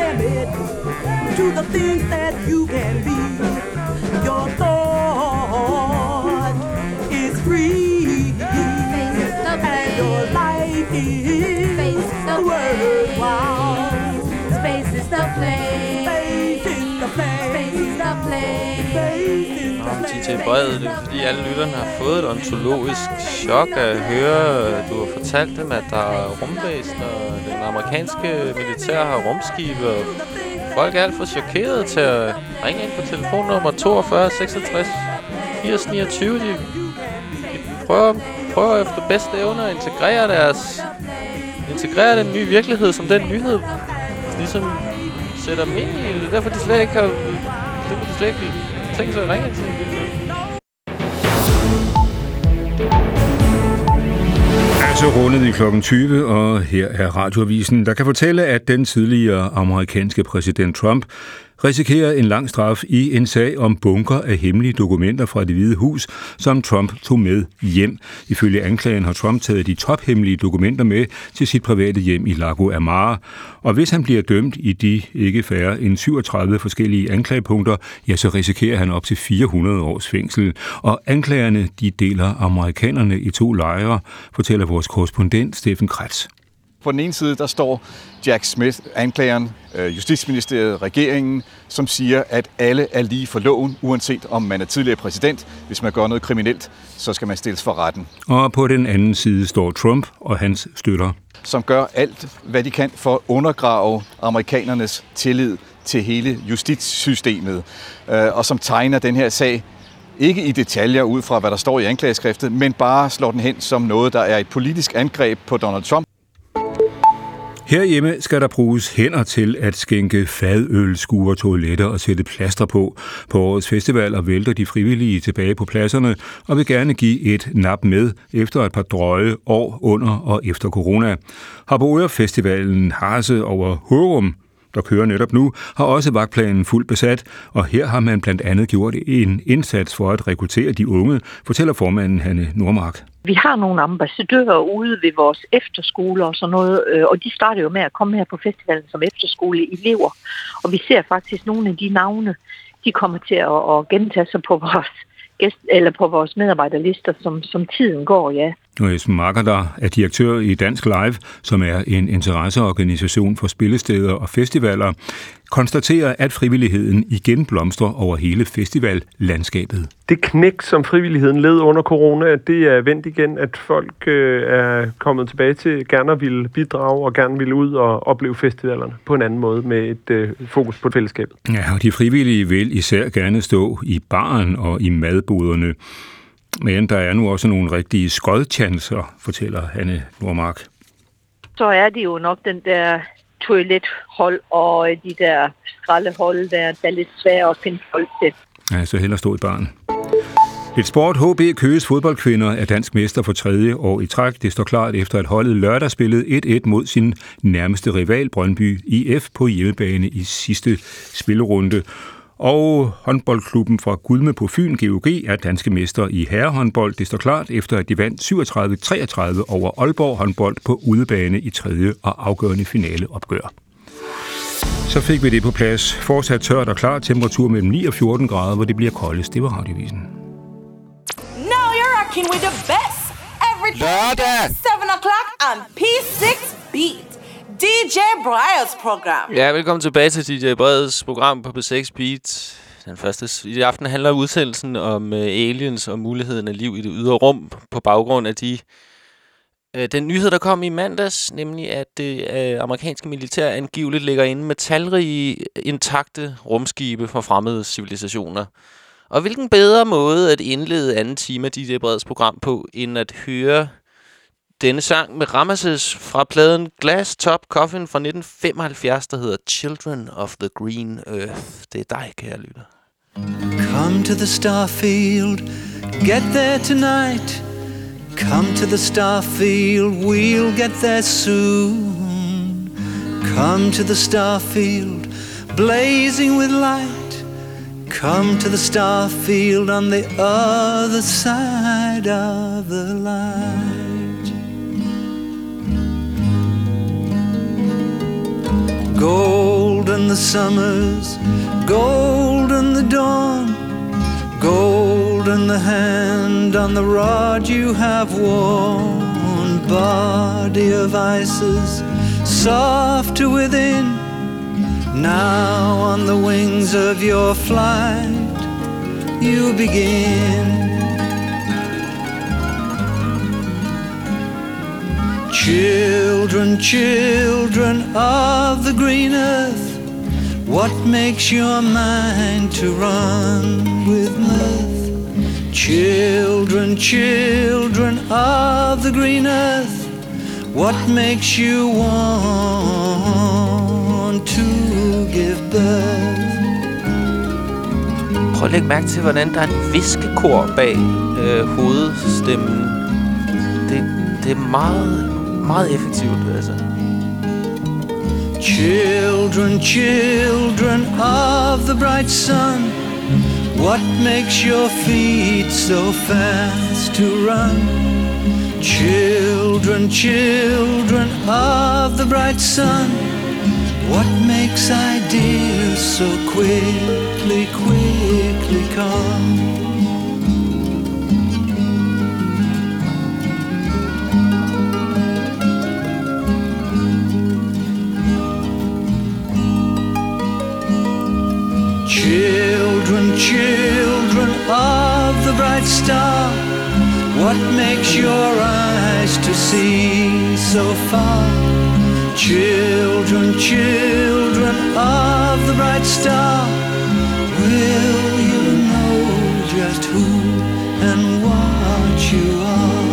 the things that you can be. Your thought is free, and your life is worthwhile. Space is the place. Space is the place. Space is the place. Space is the Om place. DJ Brede, det er fordi alle lytterne har fået et ontologisk chok at høre. Du har fortalt dem, at der er rumvæsen, og den amerikanske militær har rumskibe, og folk er alt for chokeret til at ringe ind på telefonnummer 42 66 80 29. De prøver efter bedste evner at integrere den nye virkelighed som den nyhed, ligesom sætter dem ind i det. Derfor de slet ikke har tænkt sig at ringe til en virkelighed. Så rundet i klokken 20, og her er Radioavisen, der kan fortælle, at den tidligere amerikanske præsident Trump risikerer en lang straf i en sag om bunker af hemmelige dokumenter fra Det Hvide Hus, som Trump tog med hjem. Ifølge anklagen har Trump taget de tophemmelige dokumenter med til sit private hjem i Lago Amara. Og hvis han bliver dømt i de ikke færre end 37 forskellige anklagepunkter, ja, så risikerer han op til 400 års fængsel. Og anklagerne, de deler amerikanerne i 2 lejre, fortæller vores korrespondent Steffen Kretz. På den ene side, der står Jack Smith, anklageren, Justitsministeriet, regeringen, som siger, at alle er lige for loven, uanset om man er tidligere præsident. Hvis man gør noget kriminelt, så skal man stilles for retten. Og på den anden side står Trump og hans støtter, som gør alt, hvad de kan for at undergrave amerikanernes tillid til hele justitssystemet, og som tegner den her sag ikke i detaljer ud fra, hvad der står i anklageskriftet, men bare slår den hen som noget, der er et politisk angreb på Donald Trump. Herhjemme skal der bruges hænder til at skænke fadøl, skure toiletter og sætte plaster på. På årets festivaler vælter de frivillige tilbage på pladserne og vil gerne give et nap med efter et par drøje år under og efter corona. Harboøre Festivalen Hase over Hurum, der kører netop nu, har også vagtplanen fuldt besat, og her har man blandt andet gjort en indsats for at rekruttere de unge, fortæller formanden Hanne Nordmark. Vi har nogle ambassadører ude ved vores efterskoler og sådan noget, og de starter jo med at komme her på festivalen som efterskoleelever. Og vi ser faktisk nogle af de navne, de kommer til at gentage sig på vores på vores medarbejderlister, som tiden går, ja. Og Esben Marker, der er direktør i Dansk Live, som er en interesseorganisation for spillesteder og festivaler, konstaterer, at frivilligheden igen blomstrer over hele festivallandskabet. Det knæk, som frivilligheden led under corona, det er vendt igen, at folk er kommet tilbage til gerne at ville bidrage og gerne ville ud og opleve festivalerne på en anden måde med et fokus på fællesskabet. Ja, og de frivillige vil især gerne stå i baren og i madboderne. Men der er nu også nogle rigtige skodchancer, fortæller Hanne Nordmark. Så er det jo nok den der toilethold og de der skraldehold, der er lidt svære at finde folk til. Ja, så hellere stå i baren. Et sport. HB Køges fodboldkvinder er dansk mester for 3. år i træk. Det står klart efter, at holdet lørdag spillede 1-1 mod sin nærmeste rival Brøndby IF på hjemmebane i sidste spillerunde. Og håndboldklubben fra Gudme på Fyn, GOG, er danske mester i herrehåndbold. Det står klart efter, at de vandt 37-33 over Aalborg håndbold på udebane i 3. og afgørende finaleopgør. Så fik vi det på plads. Fortsat tørt og klar, temperatur mellem 9 og 14 grader, hvor det bliver koldest. Det var Radioavisen. Now you're rocking with the best every day, 7 o'clock on P6 Beat. DJ Bredes program. Ja, velkommen tilbage til DJ Bredes program på P6 Beat. Den første i aften handler udsendelsen om aliens og muligheden af liv i det ydre rum på baggrund af den nyhed, der kom i mandags, nemlig at det amerikanske militær angiveligt ligger inde med talrige intakte rumskibe fra fremmede civilisationer. Og hvilken bedre måde at indlede anden time af DJ Bredes program på, end at høre denne sang med Ramesses fra pladen Glass Top Coffin fra 1975, der hedder Children of the Green Earth. Det er dig, kære lytter. Come to the starfield, get there tonight. Come to the starfield, we'll get there soon. Come to the starfield, blazing with light. Come to the starfield on the other side of the light. Gold and the summers Golden the dawn, golden the hand on the rod you have worn. Body of Isis, softer within. Now on the wings of your flight you begin. Children, children of the green earth, what makes your mind to run with mirth? Children, children of the green earth, what makes you want to give birth? Prøv at lægge mærke til, hvordan der er et viskekor bag hovedstemmen. Det er meget effektivt, altså. Children, children of the bright sun, what makes your feet so fast to run? Children, children of the bright sun, what makes ideas so quickly, quickly come? Children, children of the bright star, what makes your eyes to see so far? Children, children of the bright star, will you know just who and what you are?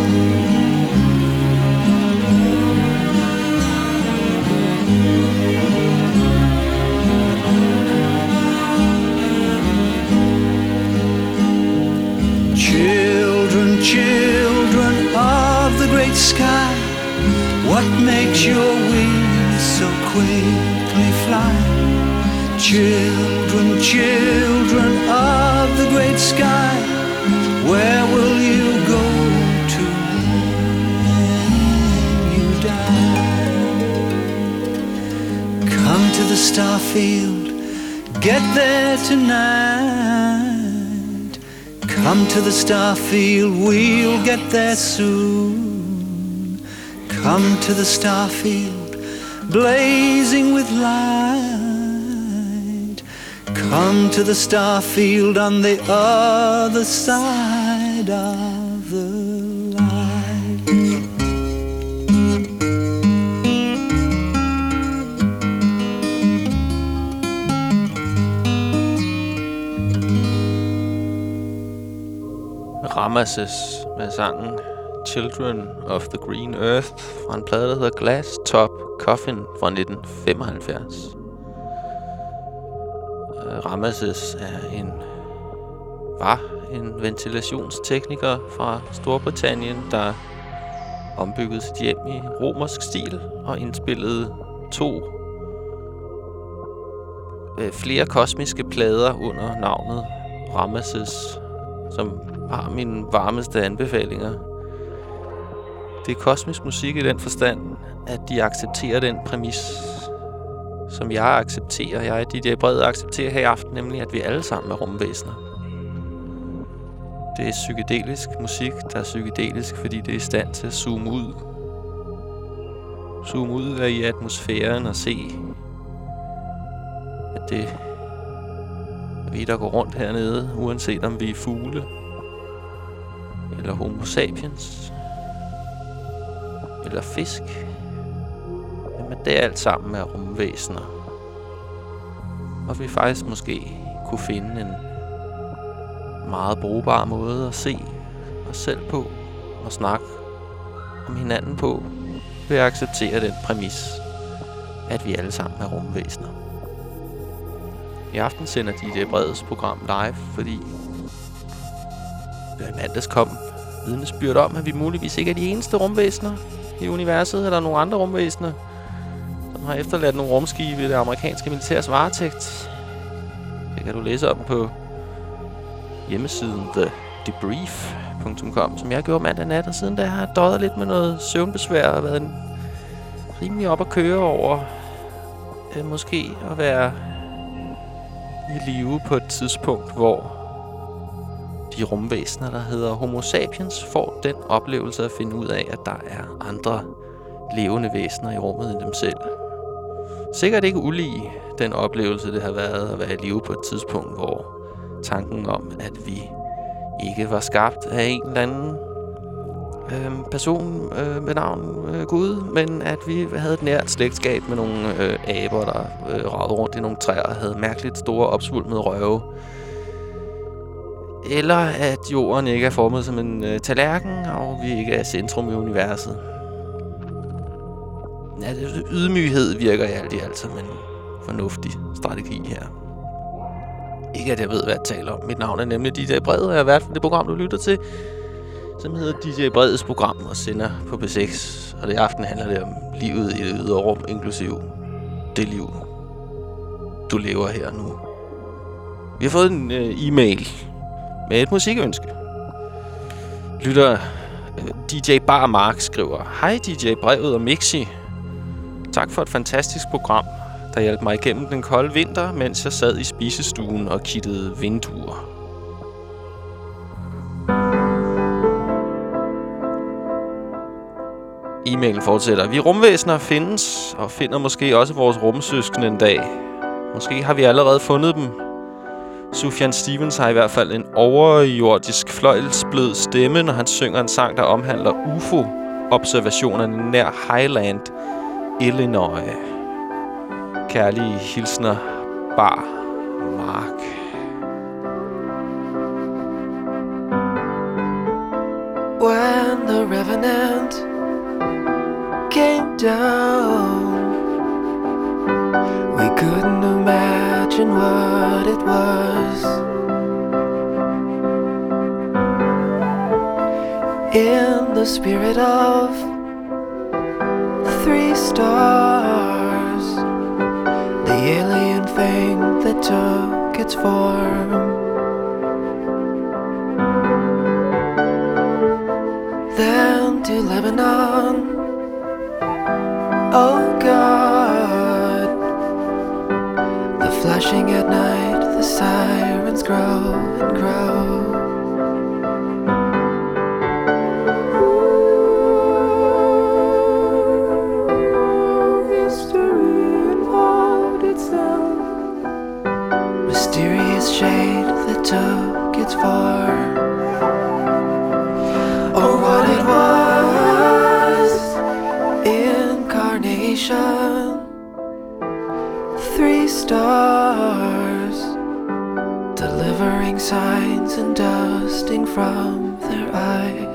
Children, children of the great sky, what makes your wings so quickly fly? Children, children of the great sky, where will you go to when you die? Come to the starfield, get there tonight. Come to the starfield, we'll get there soon. Come to the starfield, blazing with light. Come to the starfield on the other side of the light. Rameses med sangen Children of the Green Earth fra en plade, der hedder Glass Top Coffin fra 1975. Rameses var en ventilationstekniker fra Storbritannien, der ombyggede sit hjem i romersk stil og indspillede flere kosmiske plader under navnet Rameses, som har mine varmeste anbefalinger. Det er kosmisk musik i den forstand, at de accepterer den præmis, som jeg accepterer. Jeg og DJ Brede accepterer her i aften, nemlig at vi alle sammen er rumvæsener. Det er psykedelisk musik, der er psykedelisk, fordi det er i stand til at zoome ud. Zoome ud af i atmosfæren og se, at det er vi, der går rundt hernede, uanset om vi er fugle eller homo sapiens eller fisk. Jamen det er alt sammen af rumvæsener. Og vi faktisk måske kunne finde en meget brugbar måde at se os selv på og snakke om hinanden på ved at acceptere den præmis, at vi alle sammen er rumvæsener. I aften sender DJ Bredes program live, fordi i mandags kom vidnesbyrd om, at vi muligvis ikke er de eneste rumvæsener i universet, eller nogle andre rumvæsener, som har efterladt nogle rumskibe i det amerikanske militærs varetægt. Det kan du læse om på hjemmesiden thedebrief.com, som jeg gjorde mandag nat, og siden da har jeg døjet lidt med noget søvnbesvær og været rimelig op at køre over måske at være i live på et tidspunkt, hvor de rumvæsener, der hedder Homo sapiens, får den oplevelse at finde ud af, at der er andre levende væsener i rummet end dem selv. Sikkert ikke ulige den oplevelse, det har været at være i live på et tidspunkt, hvor tanken om, at vi ikke var skabt af en eller anden person med navn Gud, men at vi havde et nært slægtskab med nogle aber, der ragede rundt i nogle træer og havde mærkeligt store opsvulmede røve. Eller at jorden ikke er formet som en tallerken, og vi ikke er centrum i universet. Ja, ydmyghed virker i alt i alt som en fornuftig strategi her. Ikke at jeg ved, hvad jeg taler om. Mit navn er nemlig DJ Bred, og jeg er vært for det program, du lytter til, som hedder DJ Breds program og sender på B6. Og det i aften handler det om livet i det ydre rum, inklusiv det liv, du lever her nu. Vi har fået en e-mail med et musikønske. Lytter DJ Bar Mark skriver: Hej DJ Brevet og Mixi. Tak for et fantastisk program, der hjalp mig igennem den kolde vinter, mens jeg sad i spisestuen og kittede vinduer. E-mailen fortsætter: Vi rumvæsener findes, og finder måske også vores rumsøskende en dag. Måske har vi allerede fundet dem. Sufjan Stevens har i hvert fald en overjordisk fløjelsblød stemme, når han synger en sang, der omhandler UFO-observationerne nær Highland, Illinois. Kærlige hilsner, Bar Mark. When the Revenant came down, we couldn't imagine what it was. In the spirit of the 3 stars, the alien thing that took its form. Then to Lebanon, oh God, the flashing at night, the sirens grow and grow. History involved itself, mysterious shade that took its form. Or what it was, incarnation, 3 stars, delivering signs and dusting from their eyes.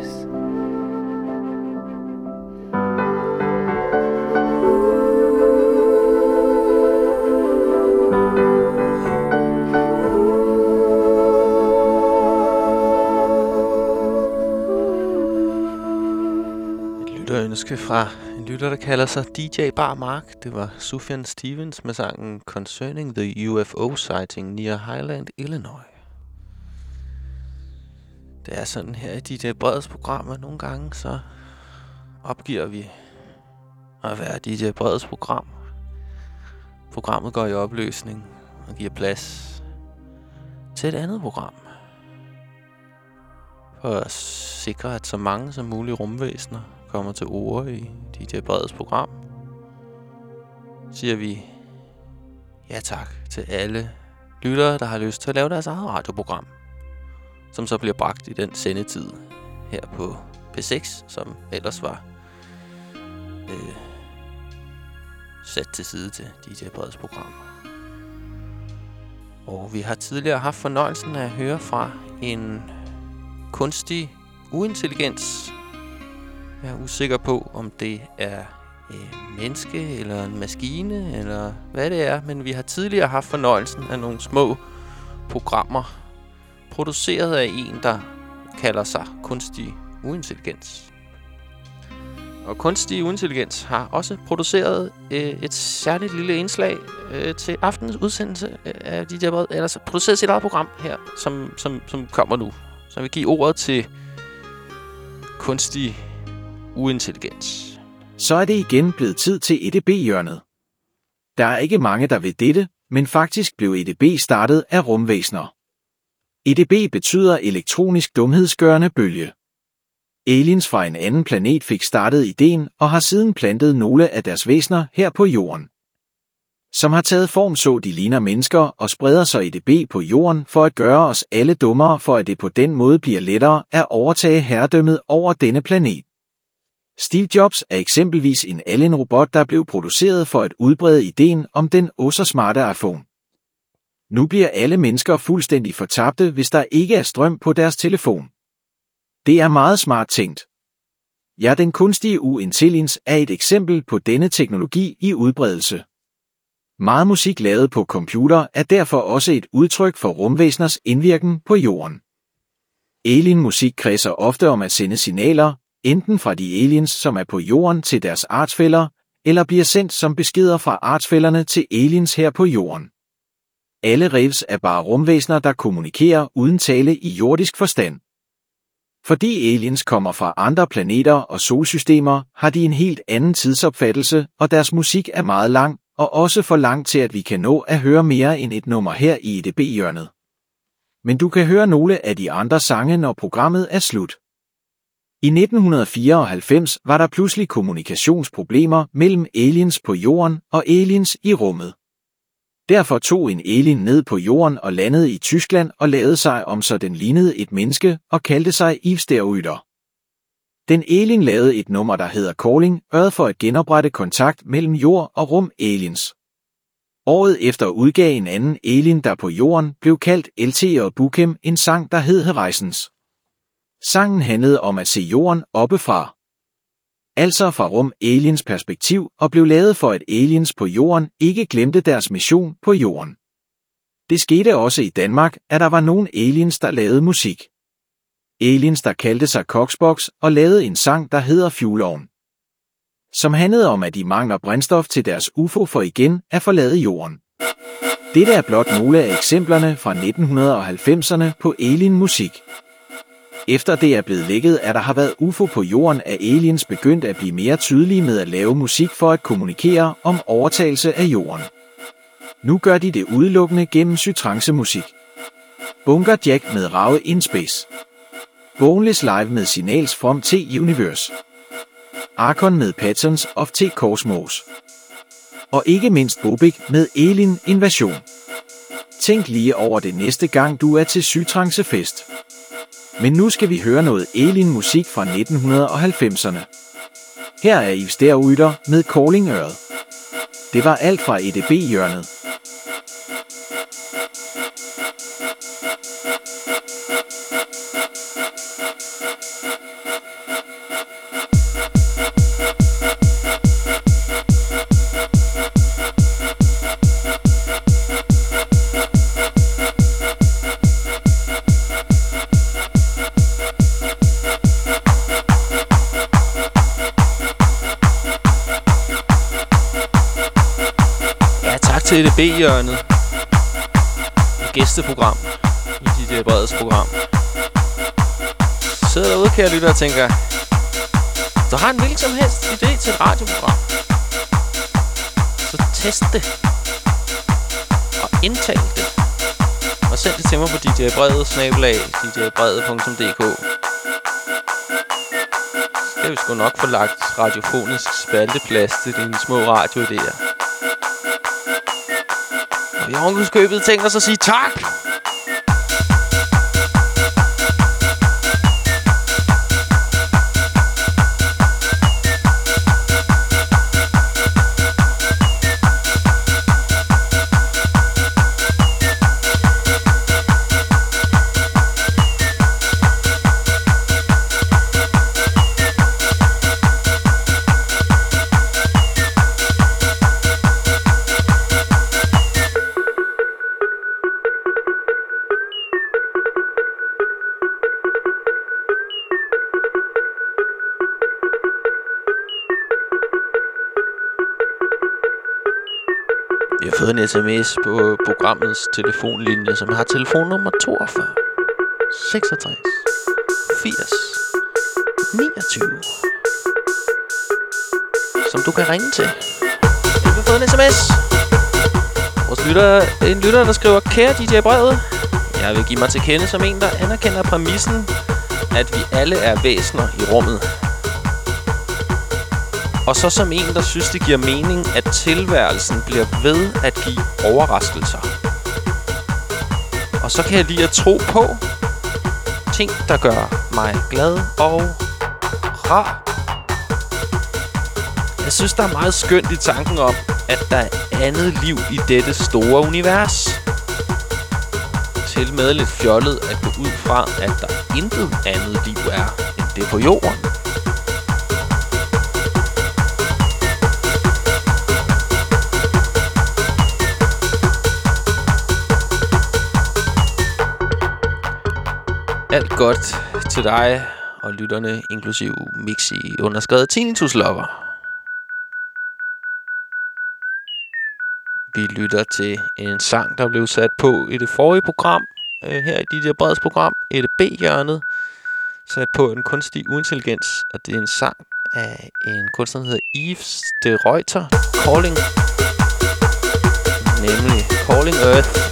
Ønske fra en lytter, der kalder sig DJ Bar Mark. Det var Sufjan Stevens med sangen Concerning the UFO Sighting Near Highland, Illinois. Det er sådan her i DJ Breds program, at nogle gange så opgiver vi at være DJ Breds program. Programmet går i opløsning og giver plads til et andet program. For at sikre, at så mange som muligt rumvæsener kommer til ord i DJ Breds program, siger vi ja tak til alle lyttere, der har lyst til at lave deres eget radioprogram, som så bliver bragt i den sendetid her på P6, som ellers var sat til side til DJ Breds program. Og vi har tidligere haft fornøjelsen af at høre fra en kunstig uintelligens. Jeg er usikker på, om det er menneske eller en maskine, eller hvad det er. Men vi har tidligere haft fornøjelsen af nogle små programmer, produceret af en, der kalder sig kunstig uintelligens. Og kunstig uintelligens har også produceret et særligt lille indslag til aftenens udsendelse af DJ Bred. Eller produceret sit eget program her, som kommer nu. Så vi giver ordet til kunstig uintelligens. Så er det igen blevet tid til EDB-hjørnet. Der er ikke mange, der ved dette, men faktisk blev EDB startet af rumvæsener. EDB betyder elektronisk dumhedsgørende bølge. Aliens fra en anden planet fik startet ideen og har siden plantet nogle af deres væsener her på jorden. Som har taget form, så de ligner mennesker og spreder sig EDB på jorden for at gøre os alle dummere, for at det på den måde bliver lettere at overtage herredømmet over denne planet. Steve Jobs er eksempelvis en alien-robot, der blev produceret for at udbrede ideen om den så smarte iPhone. Nu bliver alle mennesker fuldstændig fortabte, hvis der ikke er strøm på deres telefon. Det er meget smart tænkt. Ja, den kunstige intelligens er et eksempel på denne teknologi i udbredelse. Meget musik lavet på computer er derfor også et udtryk for rumvæseners indvirken på jorden. Alien-musik kredser ofte om at sende signaler, enten fra de aliens, som er på jorden, til deres artsfæller, eller bliver sendt som beskeder fra artsfællerne til aliens her på jorden. Alle raves er bare rumvæsener, der kommunikerer uden tale i jordisk forstand. Fordi aliens kommer fra andre planeter og solsystemer, har de en helt anden tidsopfattelse, og deres musik er meget lang, og også for lang til, at vi kan nå at høre mere end et nummer her i EDB-hjørnet. Men du kan høre nogle af de andre sange, når programmet er slut. I 1994 var der pludselig kommunikationsproblemer mellem aliens på jorden og aliens i rummet. Derfor tog en alien ned på jorden og landede i Tyskland og lavede sig om, så den lignede et menneske og kaldte sig Yves. Den alien lavede et nummer, der hedder Calling Earth, for at genoprette kontakt mellem jord og rum aliens. Året efter udgav en anden alien, der på jorden blev kaldt LTJ Bukem, en sang, der hed Horizons. Sangen handlede om at se jorden oppefra. Altså fra rum aliens perspektiv, og blev lavet for, at aliens på jorden ikke glemte deres mission på jorden. Det skete også i Danmark, at der var nogle aliens, der lavede musik. Aliens, der kaldte sig Coxbox og lavede en sang, der hedder Fueloven, som handlede om, at de mangler brændstof til deres UFO for igen at forlade jorden. Dette er blot nogle af eksemplerne fra 1990'erne på alien-musik. Efter det er blevet lækket, at der har været UFO på jorden, er aliens begyndt at blive mere tydelige med at lave musik for at kommunikere om overtagelse af jorden. Nu gør de det udelukkende gennem psytrance-musik. Bunker Jack med Rave in Space. Boneless Live med Signals from T-Universe. Archon med Patterns of T-Cosmos. Og ikke mindst Bobik med Alien Invasion. Tænk lige over det næste gang, du er til psytrancefest. Men nu skal vi høre noget alien-musik fra 1990'erne. Her er Yves med Calling Earth. Det var alt fra EDB-hjørnet. Til EDB-hjørnet. Et gæsteprogram i DJ Breds program. Sidder derude, kære lytter, og tænker, du har en hvilken som helst idé til et radioprogram. Så test det. Og indtal det. Og send det til mig på djbrede@djbrede.dk. Så skal vi sgu nok få lagt radiofonisk spalteplads til dine små radioidéer. Vi har ovenkøbet tænkt os at sige tak. Vi har fået en sms på programmets telefonlinje, som har telefonnummer 42 66 80 29, som du kan ringe til. Vi har fået en sms. En lytter, der skriver: Kære DJ Brevet, jeg vil give mig til kende som en, der anerkender præmissen, at vi alle er væsener i rummet. Og så som en, der synes, det giver mening, at tilværelsen bliver ved at give overraskelser. Og så kan jeg lide at tro på ting, der gør mig glad og rar. Jeg synes, der er meget skønt i tanken om, at der er andet liv i dette store univers. Til med lidt fjollet at gå ud fra, at der intet andet liv er end det på jorden. Alt godt til dig og lytterne, inklusive Mixi, underskrevet Tinnitus Lover. Vi lytter til en sang, der blev sat på i det forrige program, her i DJ Breds program, EDB-hjørnet, sat på en kunstig uintelligens, og det er en sang af en kunstner, der hedder Yves de Ruyter, Calling, nemlig Calling Earth.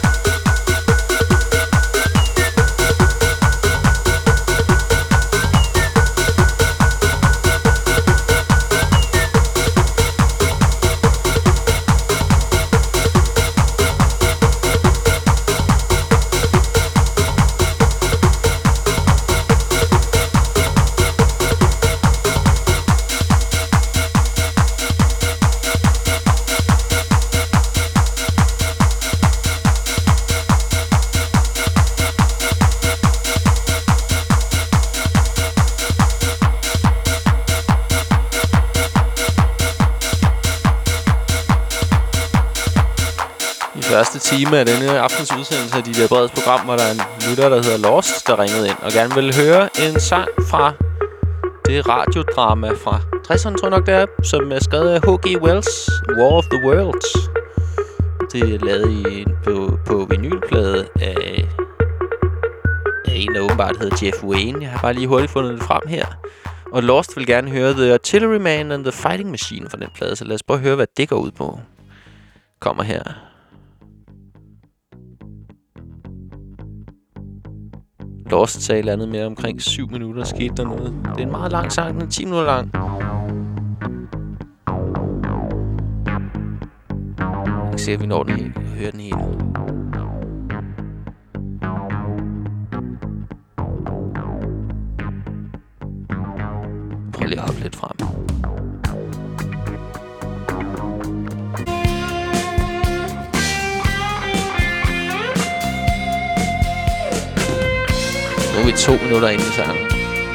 Første time af denne aftens udsendelse af DJ Breds program, hvor der er en lytter, der hedder Lost, der ringede ind og gerne ville høre en sang fra det radiodrama fra 60'erne, tror jeg nok det er, som er skrevet af H.G. Wells, War of the Worlds. Det er lavet på vinylplade af en, der åbenbart hedder Jeff Wayne. Jeg har bare lige hurtigt fundet det frem her. Og Lost vil gerne høre The Artilleryman and the Fighting Machine fra den plade, så lad os prøve at høre, hvad det går ud på. Kommer her. Lost sagde landet mere omkring 7 minutter, skete der noget. Det er en meget lang sang, den er 10 minutter lang. Jeg kan se, at vi når den hele. Jeg hører den hele. Prøv lige at hoppe lidt frem. Nu er vi 2 minutter inde i sangen.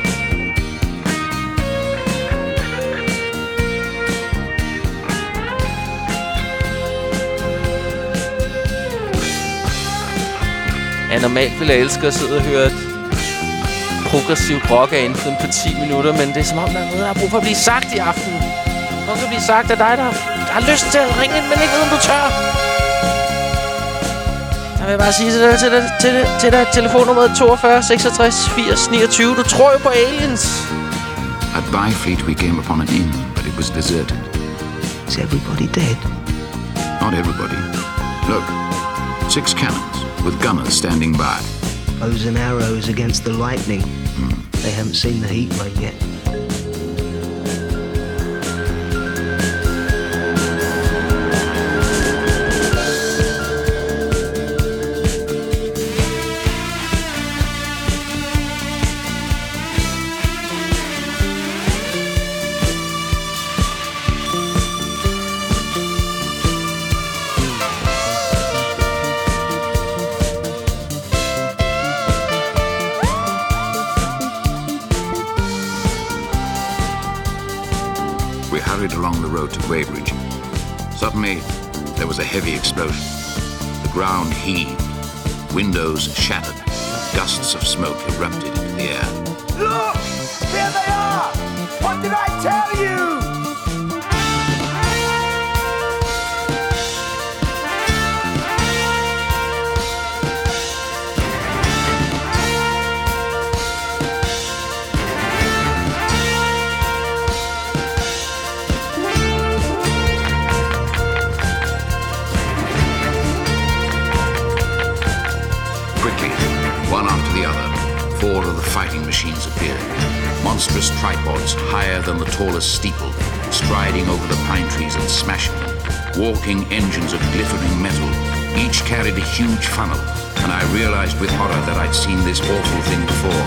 Ja, normalt ville jeg elske at sidde og høre et progressivt rock af inden på 10 minutter, men det er som om, der er noget, der har brug for at blive sagt i aften. Noget kan blive sagt af dig, der har lyst til at ringe ind, men ikke ved, om du tør. Jeg vil bare sige til dig, telefonnummeret 42 66 80 29. Du tror jo på aliens. At Byfleet we came upon an inn, but it was deserted. Is everybody dead? Not everybody. Look, 6 cannons with gunners standing by. Bows and arrows against the lightning. They haven't seen the heat ray yet. Along the road to Weybridge. Suddenly, there was a heavy explosion. The ground heaved, windows shattered, gusts of smoke erupted into the air. Look! Here they are! What did I tell you? monstrous tripods higher than the tallest steeple, striding over the pine trees and smashing them. Walking engines of glittering metal. Each carried a huge funnel, and I realized with horror that I'd seen this awful thing before.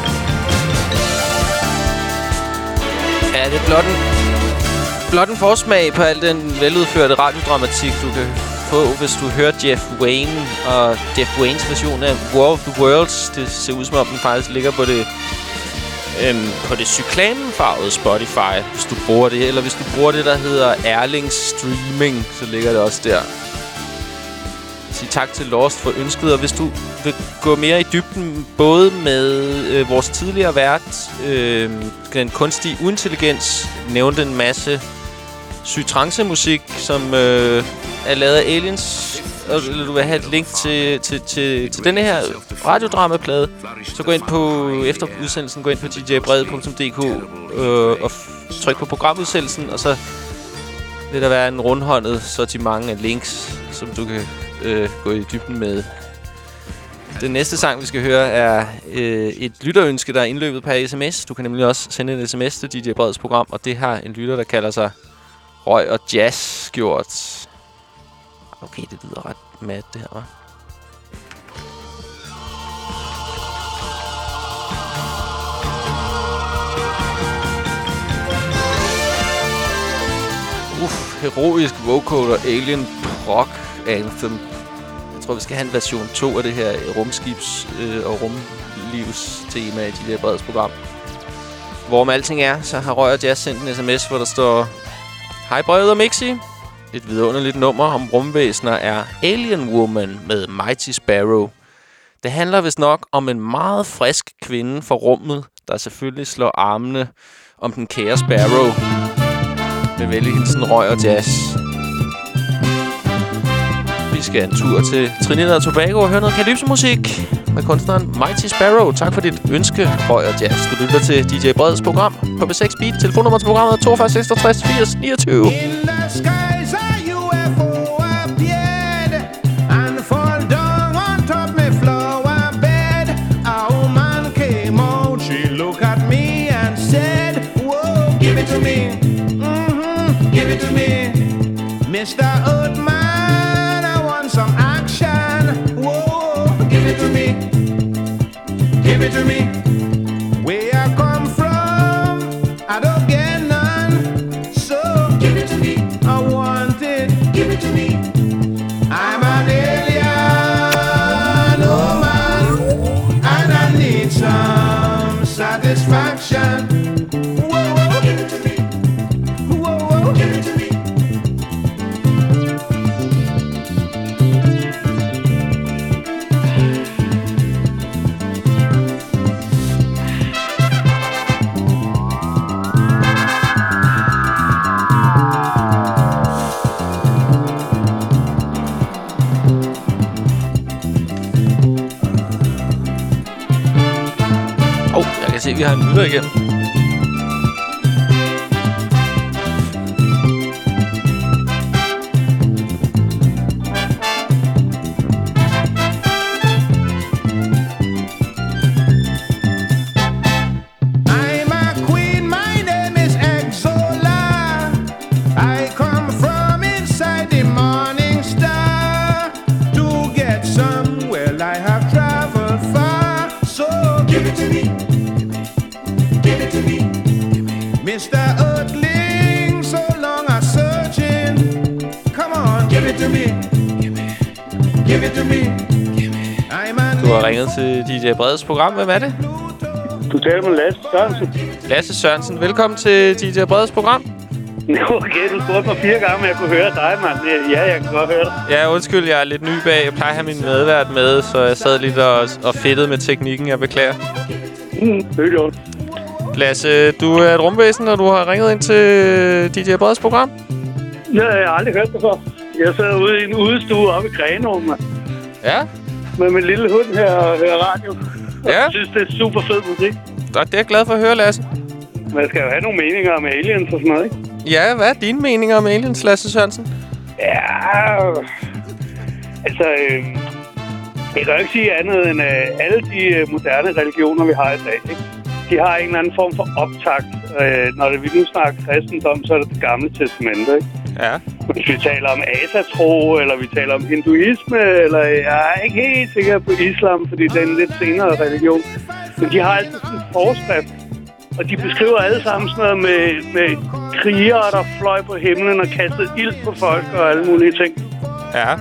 Ja, det er blot en forsmag på al den veludførte radiodramatik, du kan få, hvis du hører Jeff Wayne og Jeff Waynes version af War of the Worlds. Det ser ud som om den faktisk ligger på det cyklamenfarvede Spotify, hvis du bruger det. Eller hvis du bruger det, der hedder Erlings Streaming, så ligger det også der. Sig tak til Lost for ønsket, og hvis du vil gå mere i dybden, både med vores tidligere vært, den kunstige uintelligens, nævnte en masse psytrance-musik, som er lavet af aliens, og du vil have et link til denne her radiodramaplade, så gå ind på, efter udsendelsen, gå ind på djbrede.dk og tryk på programudsendelsen, og så vil der være en rundhåndet sortiment af links, som du kan gå i dybden med. Den næste sang, vi skal høre, er et lytterønske, der er indløbet per sms. Du kan nemlig også sende en sms til DJ Breds program, og det har en lytter, der kalder sig Røg og Jazz gjort. Okay, det lyder ret mad, det her, hva'? Heroisk vocal og alien prog anthem. Jeg tror, vi skal have en version 2 af det her rumskibs- og rumlivstema i DJ Breds program. Hvorom alting er, så har Røg og Jazz sendt en sms, hvor der står: Hej Brede og Mixi. Et vidunderligt nummer om rumvæsener er Alien Woman med Mighty Sparrow. Det handler vist nok om en meget frisk kvinde fra rummet, der selvfølgelig slår armene om den kære Sparrow. Med venlig hilsen Røg og Jazz. Vi skal en tur til Trinidad og Tobago og høre noget calypso-musik med kunstneren Mighty Sparrow. Tak for dit ønske, Røg og Jazz. Du lytter til DJ Breds program på B6 Beat. Telefonnummer til programmet er 42 66 80 29. In the skies a UFO appeared and fall down on top my flower bed. A woman came out, she looked at me and said, whoa, give it to me, give it to me, Mr. Oatman, I want some action. Whoa, give it to me, give it to me. Where I come from, I don't get none. So give it to me, I want it. Give it to me. I'm an alien woman, and I need some satisfaction. Whoa, give it to me. Whoa, give it to me. Jeg kan se, at vi har en lytter igen. I'm a queen, my name is Exola. I come from inside the morning star to get some. Well, I have traveled far, so give it to me. Give it to me. Mr. Earthling, so long I'm searching. Come on, give it to me. Give it to me. I'm an Du har ringet til DJ Breds program. Hvem er det? Du taler med Lasse Sørensen. Lasse Sørensen. Velkommen til DJ Breds program. Okay, du spurgte mig 4 gange, om jeg kunne høre dig, mand. Ja, jeg kan godt høre dig. Ja, undskyld, jeg er lidt ny bag. Jeg plejer at have min medvært med, så jeg sad lidt og fedtede med teknikken. Jeg beklager. Det er godt. Lasse, du er et rumvæsen, og du har ringet ind til DJ Breds program. Ja, jeg har aldrig hørt det før. Jeg sad ude i en udestue oppe i Grenaa, mand. Ja? Med min lille hund her og hører radio. Ja? Jeg synes, det er super fed musik. Og det er jeg glad for at høre, Lasse. Man skal jo have nogle meninger om aliens og sådan noget, ikke? Ja, hvad er dine meninger om aliens, Lasse Sørensen? Ja, altså, jeg kan jo ikke sige andet end alle de moderne religioner, vi har i dag, ikke? de har en eller anden form for optakt. Når vi nu snakker kristendom, så er det gamle testamente, ikke? Ja. Hvis vi taler om asatro, eller vi taler om hinduisme, eller jeg er ikke helt sikker på islam, fordi det er en lidt senere religion. Men de har altid sådan en forskrift, og de beskriver alle sammen sådan noget med krigere, der fløj på himlen og kastede ild på folk og alle mulige ting. Ja.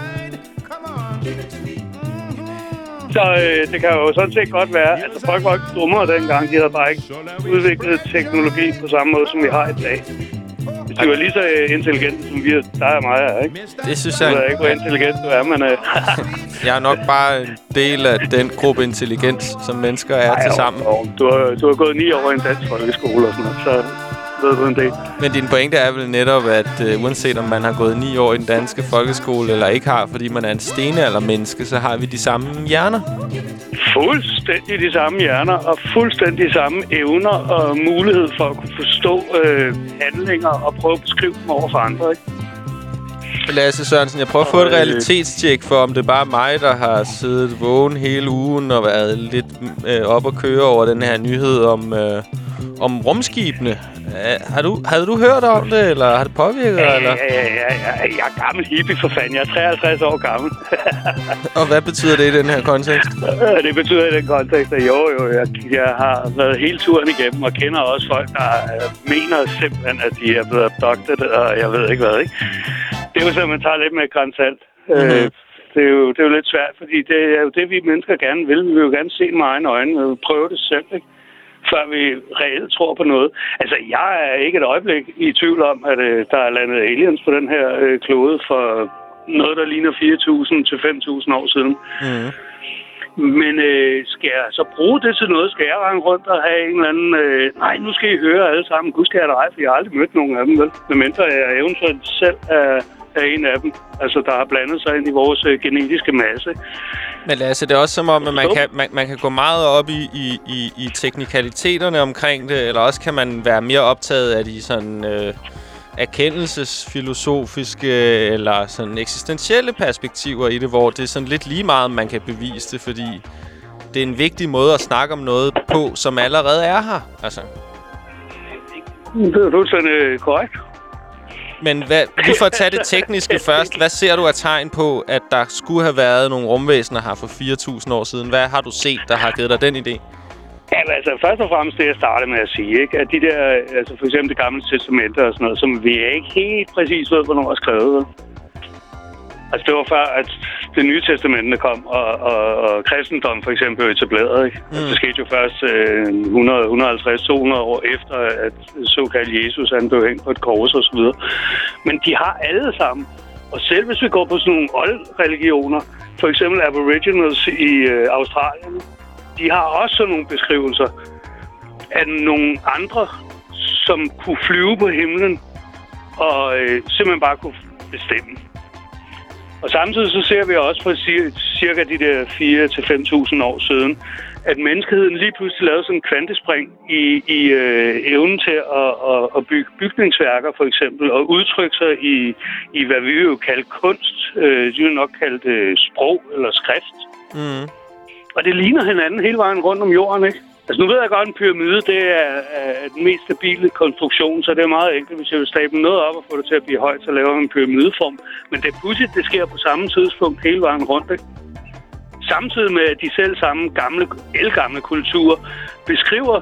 Så det kan jo sådan set godt være, altså folk var ikke dummere dengang. De havde bare ikke udviklet teknologi på samme måde, som vi har i dag. Hvis de var lige så intelligente, som vi er mig er, ikke? Det synes jeg... Jeg ved ikke, hvor intelligent du er, men... Jeg er nok bare en del af den gruppe intelligens, som mennesker er til sammen. Du har gået 9 år i en dansk folkeskole og sådan noget, så ved du en del. Men din pointe er vel netop, at uanset om man har gået 9 år i den danske folkeskole eller ikke har, fordi man er en stenaldermenneske, så har vi de samme hjerner. Fuldstændig de samme hjerner og fuldstændig samme evner og mulighed for at kunne forstå handlinger og prøve at beskrive dem over for andre, ikke? Lasse Sørensen, jeg prøver at få et realitetstjek for, om det er bare mig, der har siddet vågen hele ugen og været lidt op og køre over den her nyhed om rumskibene. Havde du hørt om det, eller har det påvirket dig? Eller? Ja. Jeg er gammel hippie for fanden. Jeg er 53 år gammel. Og hvad betyder det i den her kontekst? Det betyder i den kontekst, at jeg har været hele turen igennem og kender også folk, der mener simpelthen, at de er blevet abducted, og jeg ved ikke hvad, ikke? Det er jo sådan, man tager lidt med grænsalt. Det er jo lidt svært, fordi det er jo det, vi mennesker gerne vil. Vi vil jo gerne se det med egne øjne og prøve det selv, ikke? Før vi reelt tror på noget. Altså, jeg er ikke et øjeblik i tvivl om, at der er landet aliens på den her klode for noget, der ligner 4.000 til 5.000 år siden. Mm. Men skal jeg så bruge det til noget? Skal jeg rende rundt og have en eller anden... nej, nu skal I høre alle sammen. Gud skal jeg da ej, for jeg har aldrig mødt nogen af dem, vel? Medmindre jeg eventuelt selv er en af dem. Altså, der har blandet sig ind i vores genetiske masse. Men Lasse, det er også som om, at man kan gå meget op i teknikaliteterne omkring det, eller også kan man være mere optaget af de sådan erkendelsesfilosofiske eller sådan eksistentielle perspektiver i det, hvor det er sådan lidt lige meget, man kan bevise det, fordi det er en vigtig måde at snakke om noget på, som allerede er her. Altså. Det er fuldstændig korrekt. Men lige for at tage det tekniske først, hvad ser du af tegn på, at der skulle have været nogle rumvæsener her for 4.000 år siden? Hvad har du set, der har givet dig den idé? Ja, altså først og fremmest det, jeg startede med at sige, ikke? At de der, altså for eksempel det gamle testamente og sådan noget, som vi ikke helt præcis ved, hvornår er skrevet. Altså det var før, at det nye testamente kom, og kristendom for eksempel blev etableret, ikke? Altså, det skete jo først 150-200 år efter, at såkaldt Jesus han blev hængt på et kors og så videre. Men de har alle sammen. Og selv hvis vi går på sådan nogle old-religioner, for eksempel Aboriginals i Australien, de har også sådan nogle beskrivelser af nogle andre, som kunne flyve på himlen og simpelthen bare kunne bestemme. Og samtidig så ser vi også for cirka de der 4.000 til 5.000 år siden, at menneskeheden lige pludselig lavede sådan en kvantespring i evnen til at bygge bygningsværker for eksempel, og udtrykke sig i hvad vi jo kalde kunst. De vil nok kalde det sprog eller skrift. Mm. Og det ligner hinanden hele vejen rundt om jorden, ikke? Altså nu ved jeg godt, at en pyramide, det er den mest stabile konstruktion, så det er meget enkelt. Hvis jeg vil stable noget op og få det til at blive højt, så laver man en pyramideform. Men det er pudsigt, det sker på samme tidspunkt hele vejen rundt, ikke? Samtidig med, at de selv samme ældgamle kulturer beskriver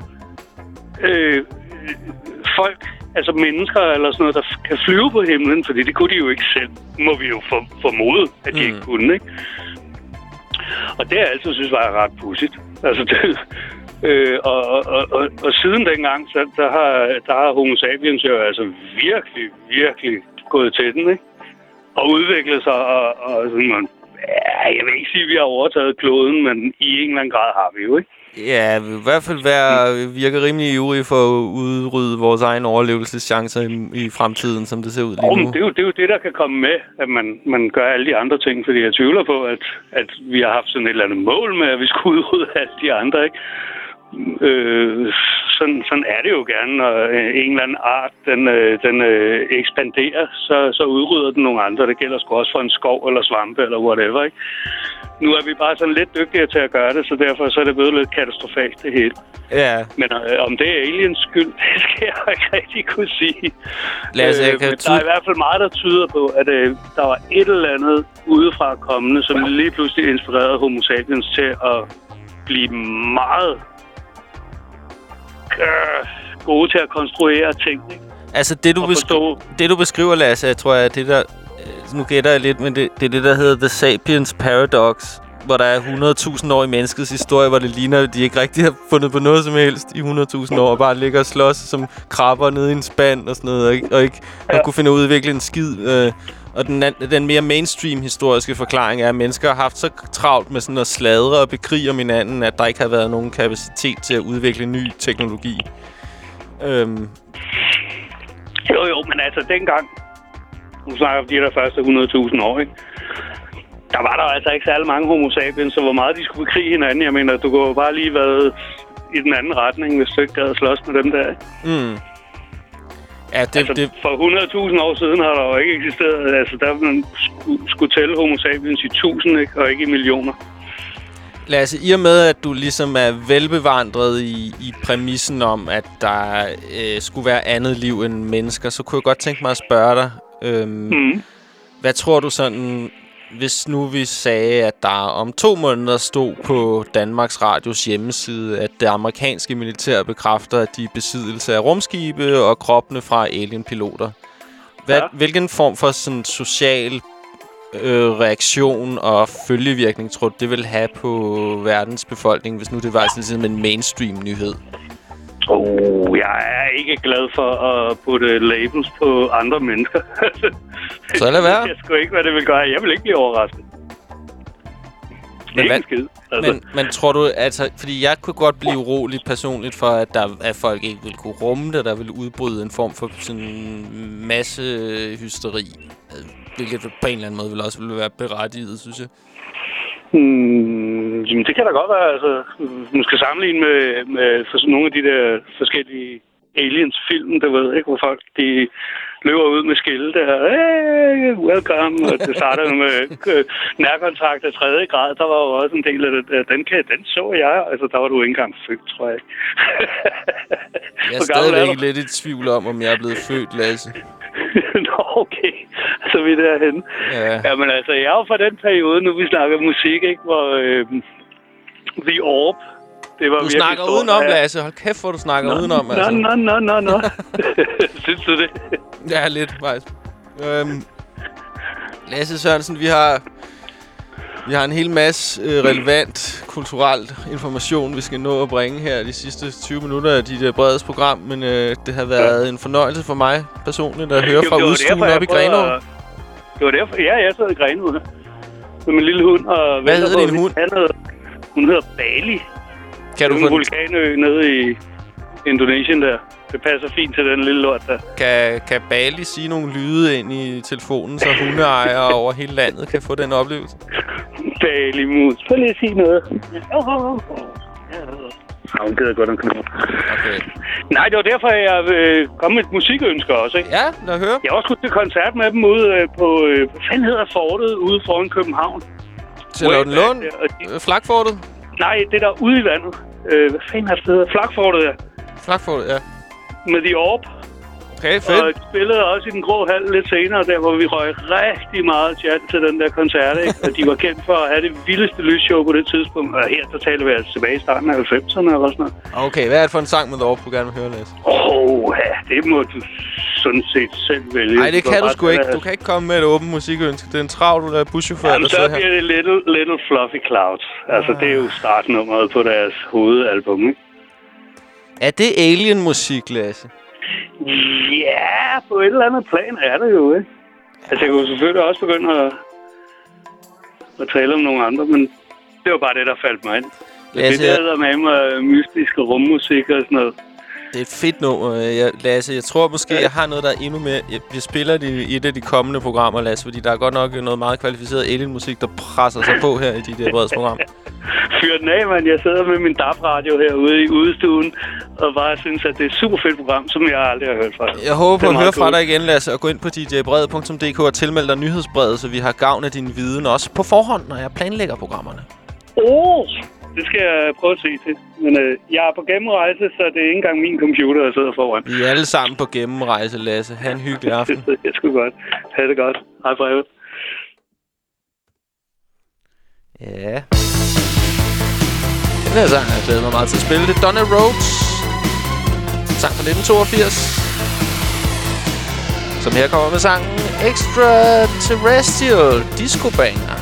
folk, altså mennesker eller sådan noget, der kan flyve på himlen, fordi det kunne de jo ikke selv. Må vi jo formode, at de ikke kunne, ikke? Og det, jeg altid synes, var ret pudsigt. Altså det... Og siden dengang, så der har Homo sapiens jo altså virkelig gået til den, ikke? Og udviklet sig, og sådan, jeg vil ikke sige, at vi har overtaget kloden, men i en eller anden grad har vi jo, ikke? Ja, i hvert fald virker rimelig ivrig for at udrydde vores egen overlevelseschancer i fremtiden, som det ser ud lige nu. Det er jo det, der kan komme med, at man gør alle de andre ting, fordi jeg tvivler på, at vi har haft sådan et eller andet mål med, at vi skulle udrydde alle de andre, ikke? Sådan er det jo gerne, når en eller anden art den ekspanderer, så udrydder den nogle andre. Det gælder sgu også for en skov eller svampe eller whatever, ikke? Nu er vi bare sådan lidt dygtigere til at gøre det, så derfor så er det blevet lidt katastrofalt det hele. Ja. Men om det er aliens skyld, det skal jeg ikke rigtig kunne sige. Lasse, der er i hvert fald meget, der tyder på, at der var et eller andet udefra kommende, som lige pludselig inspirerede Homo sapiens til at blive meget gode til at konstruere ting, ikke? Altså, det du beskriver, Lasse, jeg tror, at det der... Nu gætter jeg lidt, men det er det, der hedder The Sapiens Paradox, hvor der er 100.000 år i menneskets historie, hvor det ligner, at de ikke rigtig har fundet på noget som helst i 100.000 år, og bare ligger og slås som krabber nede i en spand og sådan noget, og ikke har kunne finde ud af at udvikle en skid. Og den mere mainstream historiske forklaring er, at mennesker har haft så travlt med sådan at sladre og bekrige om hinanden, at der ikke har været nogen kapacitet til at udvikle ny teknologi. Jo, men altså dengang, nu snakker vi de der første 100.000 år, ikke? Der var der altså ikke særlig mange homo sapiens, så hvor meget de skulle bekrige hinanden. Jeg mener, du kunne jo bare lige været i den anden retning, hvis du ikke gad slås med dem der. Mm. Ja, for 100.000 år siden har der jo ikke eksisteret. Altså, der man skulle tælle homo sapiens i 1000, ikke? Og ikke i millioner. Lasse, i og med, at du ligesom er velbevandret i præmissen om, at der skulle være andet liv end mennesker, så kunne jeg godt tænke mig at spørge dig, hvad tror du sådan, hvis nu vi sagde, at der om 2 måneder stod på Danmarks Radios hjemmeside, at det amerikanske militær bekræfter, at de er besiddelse af rumskibe og kroppene fra alienpiloter. Hvilken form for sådan social reaktion og følgevirkning tror du, det vil have på verdens befolkning, hvis nu det var sådan en mainstream nyhed? Jeg er ikke glad for at putte labels på andre mennesker. Så lad være. Jeg sgu ikke, hvad det vil gøre. Jeg vil ikke blive overrasket. Men tror du, altså, fordi jeg kunne godt blive urolig personligt for, at folk ikke vil kunne rumme det, der vil udbryde en form for sådan masse hysteri, hvilket på en eller anden måde vil også være berettiget, synes jeg. Jamen, det kan da godt være. Altså, man skal sammenligne med nogle af de der forskellige aliens-film, der ved ikke, hvor folk de løber ud med skilte der. Hey, welcome! Og det starter med nærkontakt af 3. grad. Der var jo også en del af det. Den så jeg. Altså, der var du ikke engang født, tror jeg. Jeg er stadigvæk lidt i tvivl om jeg er blevet født, Lasse. Nå, okay. Så vi er derhenne. Ja. Jamen altså, jeg er jo fra den periode, nu vi snakker musik, ikke? Hvor The Orb, det var du snakker udenom, Lasse. Hold kæft, hvor du snakker udenom, altså. Nå. Synes du det? Ja, lidt, faktisk. Lasse Sørensen, vi har en hel masse relevant kulturelt information, vi skal nå at bringe her de sidste 20 minutter af dit Bredes program, men det har været en fornøjelse for mig personligt at høre fra udstuen op i Grenaa. Det var derfor, jeg sad i Grenaa med min lille hund. Og hvad hedder din hund? Hun hedder Bali. Kan du en vulkanø nede i Indonesien der. Det passer fint til den lille lort der. Kan Bali sige nogle lyde ind i telefonen, så hundeejere over hele landet kan få den oplevelse? Bali mus. Prøv lige at sige noget. Hun gider godt en knop. Okay. Nej, det var derfor, jeg kom med et musikønsker også, ikke? Ja, lad høre. Jeg har også gået til koncert med dem ude på hvad fanden hedder fortet ude foran København. Til Lund? Flakfortet? Nej, det der ude i vandet. Hvad fanden er det hedder? Flakfortet, ja. Flakfortet, ja. Med The Orb. Okay, fedt. Og spillede også i den grå hal lidt senere, der hvor vi røg rigtig meget chat til den der koncert, ikke? Og de var kendt for at have det vildeste lysshow på det tidspunkt. Og her, så taler vi altså tilbage i starten af 90'erne eller sådan noget. Okay, hvad er det for en sang med The Orb, du gerne vil høre, Lasse? Ja, det må du sådan set selv vælge. Nej, det kan du sgu ikke. Du kan ikke komme med et åbent musikønske. Det er en travl buschauffør, der sidder her. Så bliver det Little Fluffy Clouds. Altså, det er jo startnummeret på deres hovedalbum, ikke? Er det alien-musik, Lasse? Ja, på et eller andet plan er det jo, ikke? Altså, jeg kunne selvfølgelig også begynde at tale om nogle andre, men det var bare det, der faldt mig ind. Det der med mig mystisk rummusik og sådan noget. Det er et fedt nummer, Lasse. Jeg tror måske, jeg har noget, der er endnu mere... Vi spiller det i et af de kommende programmer, Lasse, fordi der er godt nok noget meget kvalificeret alien-musik, der presser sig på her i de der Breds program. Fyr den af, mand. Jeg sidder med min DAB-radio herude i udestuen, og bare synes, at det er et super fedt program, som jeg aldrig har hørt fra. Jeg håber på at høre fra dig igen, Lasse, og gå ind på djbred.dk og tilmelde dig nyhedsbrevet, så vi har gavn af din viden også på forhånd, når jeg planlægger programmerne. Det skal jeg prøve at se til. Men jeg er på gennemrejse, så det er ikke engang min computer, der sidder foran. Vi er alle sammen på gennemrejse, Lasse. Ha' en hyggelig aften. Det er sgu godt. Ha' det godt. Hej, brevet. Ja. Den her sang, jeg glæder mig meget til at spille. Det er Donna Rhodes. Sang fra 1982. Som her kommer med sangen Extraterrestrial Disco Banger.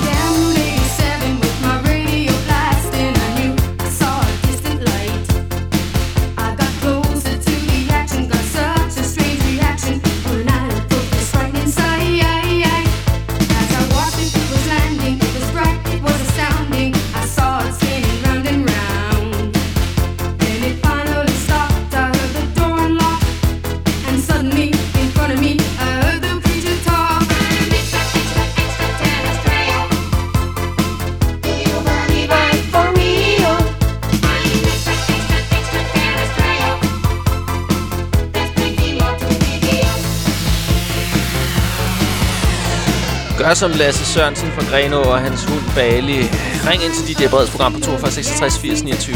Gør som Lasse Sørensen fra Grenaa og hans hund Bali. Ring ind til DJ Breds program på 42 66 80 29.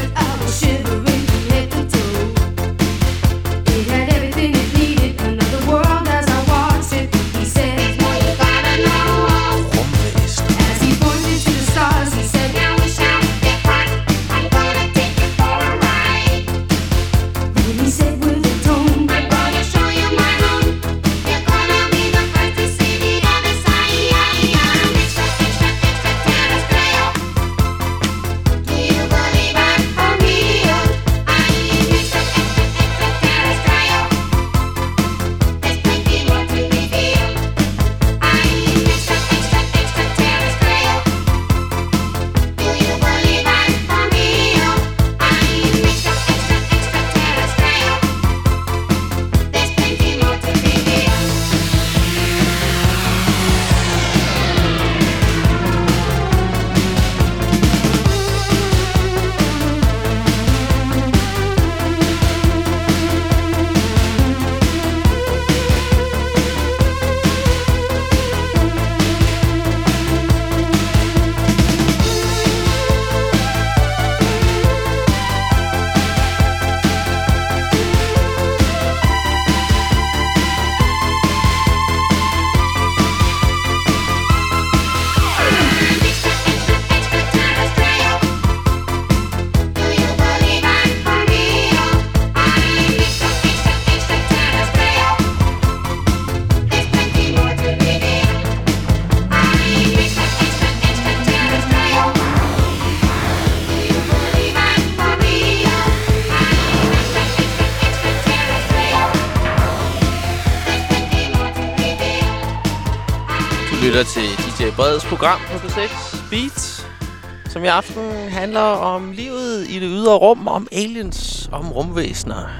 Lytter til DJ Breds program på P6 Beat, som i aften handler om livet i det ydre rum, om aliens, om rumvæsener.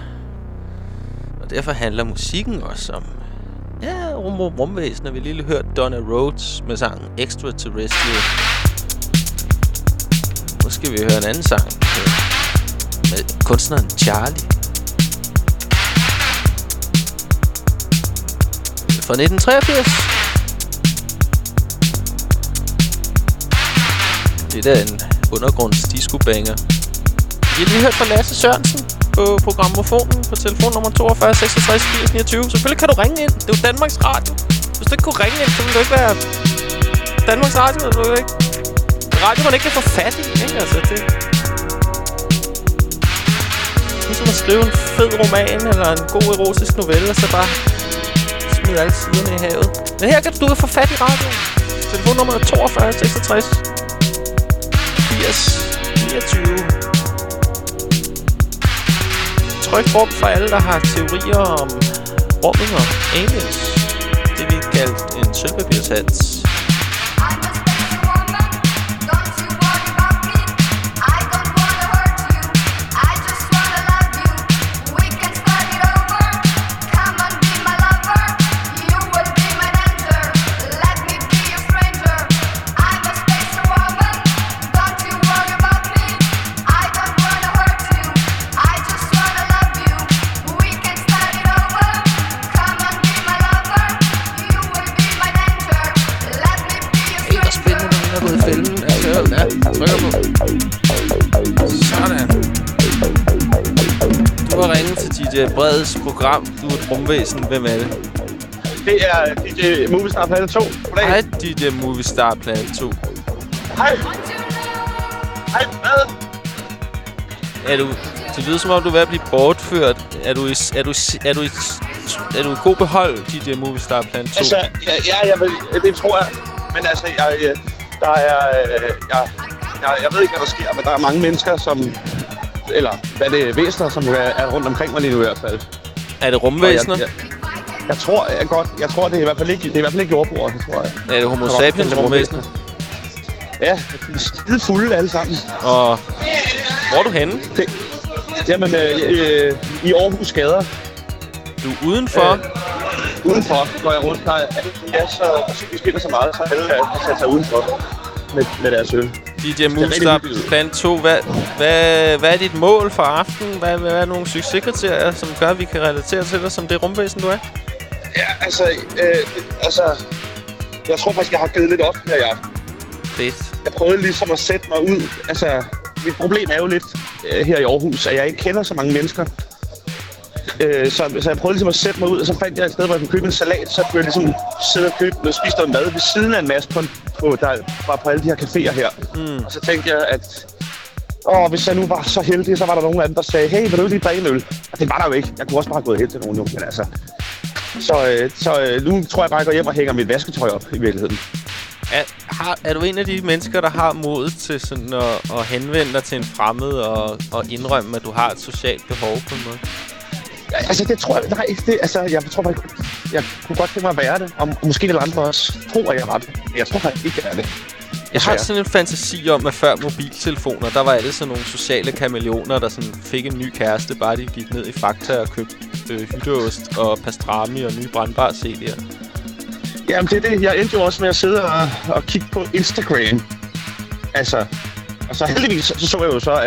Og derfor handler musikken også om rumvæsener. Vi lige hørt Donna Rhodes med sangen Extraterrestrial. Nu skal vi høre en anden sang med kunstneren Charlie. Fra 1983. Det er en undergrunds-disco-banger. Vi har lige hørt fra Lasse Sørensen på programmofonen på telefonnummer 42 66 80 29. Selvfølgelig kan du ringe ind. Det er jo Danmarks Radio. Hvis du ikke kunne ringe ind, så ville du ikke være Danmarks Radio. Eller du ikke. Radio, man ikke kan få fat i, ikke? Altså, det er som at skrive en fed roman eller en god erotisk novelle, og så bare smide alle siderne i havet. Men her kan du få fat i radioen. Telefonnummer 42 66 80 29. Tryk rum for alle, der har teorier om rummet og aliens. Det vi kaldt en sølvpapirshats. DJ Breds program. Du er et rumvæsen. Hvem er det? Det er DJ Movistar Planet 2. Hej, DJ Movistar Planet 2. Hej. Hej, hvad? Det lyder som om, du er ved at blive bortført. Er du i god behold, DJ Movistar Planet 2? Altså, det tror jeg. Men altså, jeg ved ikke, hvad der sker, men der er mange mennesker, som... Eller, hvad det er, væsener, som er rundt omkring mig lige nu i hvert fald. Er det rumvæsener? Jeg tror det er i hvert fald ikke jordbrugere, det tror jeg. Er det homo sapiens rumvæsener? Ja, de er skide fulde alle sammen. Og hvor er du henne? Jamen, i Aarhus gader. Du er udenfor? Udenfor går jeg rundt. Vi spiller så meget, så alle har sat sig udenfor med deres øl. DJ Movistar Planet 2, hvad er dit mål for aftenen? Hvad er nogle succeskriterier, som gør, at vi kan relatere til dig som det rumvæsen, du er? Ja, jeg tror faktisk, jeg har givet lidt op her i aften. Fedt. Jeg prøvede ligesom at sætte mig ud. Altså, mit problem er jo lidt her i Aarhus, at jeg ikke kender så mange mennesker. Så jeg prøvede ligesom at sætte mig ud, og så fandt jeg et sted, hvor jeg kunne købe en salat. Så kunne jeg ligesom sidde og spise noget mad ved siden af en masse der var på alle de her caféer her. Og så tænkte jeg, at hvis jeg nu var så heldig, så var der nogen af dem, der sagde, hey, vil du lige drikke en øl? Og det var der jo ikke. Jeg kunne også bare gået hen til nogen, men altså... Så nu tror jeg bare, at jeg går hjem og hænger mit vasketøj op i virkeligheden. Er du en af de mennesker, der har modet til sådan at henvende dig til en fremmed og indrømme, at du har et socialt behov på en måde? Ja, altså, det tror jeg... Nej, jeg tror bare, jeg kunne godt tænke mig at være det. Og måske lidt andre også tror, at jeg var det. Jeg tror faktisk ikke, jeg er det. Jeg har sådan en fantasi om, at før mobiltelefoner, der var alle sådan nogle sociale kameleoner, der sådan fik en ny kæreste, bare de gik ned i Fakta og købte hytteost og pastrami og nye brandbare CD'er. Jamen, det er det. Jeg endte jo også med at sidde og kigge på Instagram. Altså, og så heldigvis så jeg jo så,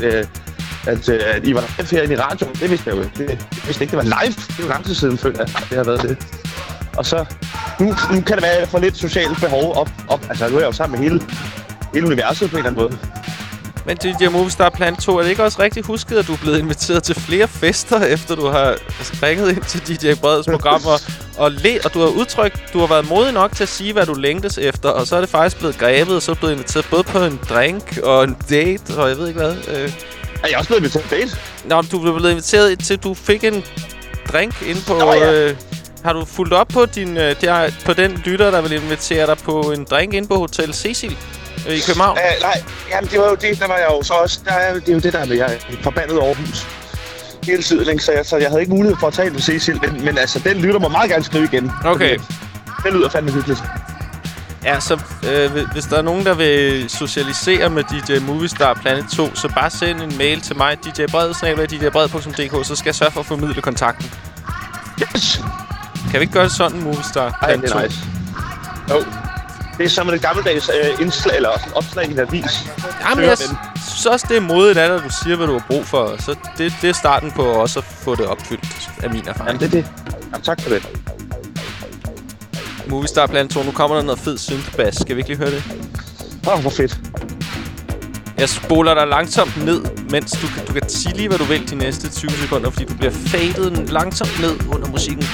at I var live herinde i radioen. Det vidste jeg jo. Det vidste ikke, det var live. Det er jo lang tid siden, føler jeg, det har været det. Og så, nu kan det være, at jeg får lidt socialt behov op. Altså, nu er jeg jo sammen med hele universet på en eller anden måde. Men DJ Movistar Planet 2, er det ikke også rigtig husket, at du er blevet inviteret til flere fester, efter du har ringet ind til DJ Breds program, og du har udtrykt, du har været modig nok til at sige, hvad du længtes efter, og så er det faktisk blevet grebet, og så er du blevet inviteret både på en drink og en date, og jeg ved ikke hvad. Er jeg også blevet inviteret på date? Nå, du blev blevet inviteret til, du fik en drink ind på... har du fulgt op på på den lytter, der vil invitere dig på en drink ind på Hotel Cecil i København? Nej, jamen det var jo det, der var jeg jo så også. Det er jo det der med, jeg er forbandet Aarhus hele tiden, ikke? Så jeg havde ikke mulighed for at tale med Cecil, men altså, den lytter må meget gerne skrive igen. Okay. Det lyder fandme hyggeligt. Ja, så hvis der er nogen, der vil socialisere med DJ Movistar Planet 2, så bare send en mail til mig, djbred@djbred.dk, så skal jeg sørge for at formidle kontakten. Yes! Kan vi ikke gøre det sådan, Movistar Planet 2? Ej, det er nice. Jo. Det er som et gammeldags indslag, eller opslag i en avis. Jamen, jeg synes også, det er modigt af dig, at du siger, hvad du har brug for. Så det er starten på også at få det opfyldt af min erfaring. Jamen, det er det. Jamen, tak for det. Movistar Planet 2, nu kommer der noget fed synthbass. Skal vi ikke lige høre det? Hvor fedt. Jeg spoler dig langsomt ned, mens du kan sige lige, hvad du vil de næste 20 sekunder, fordi du bliver fadet langsomt ned under musikken.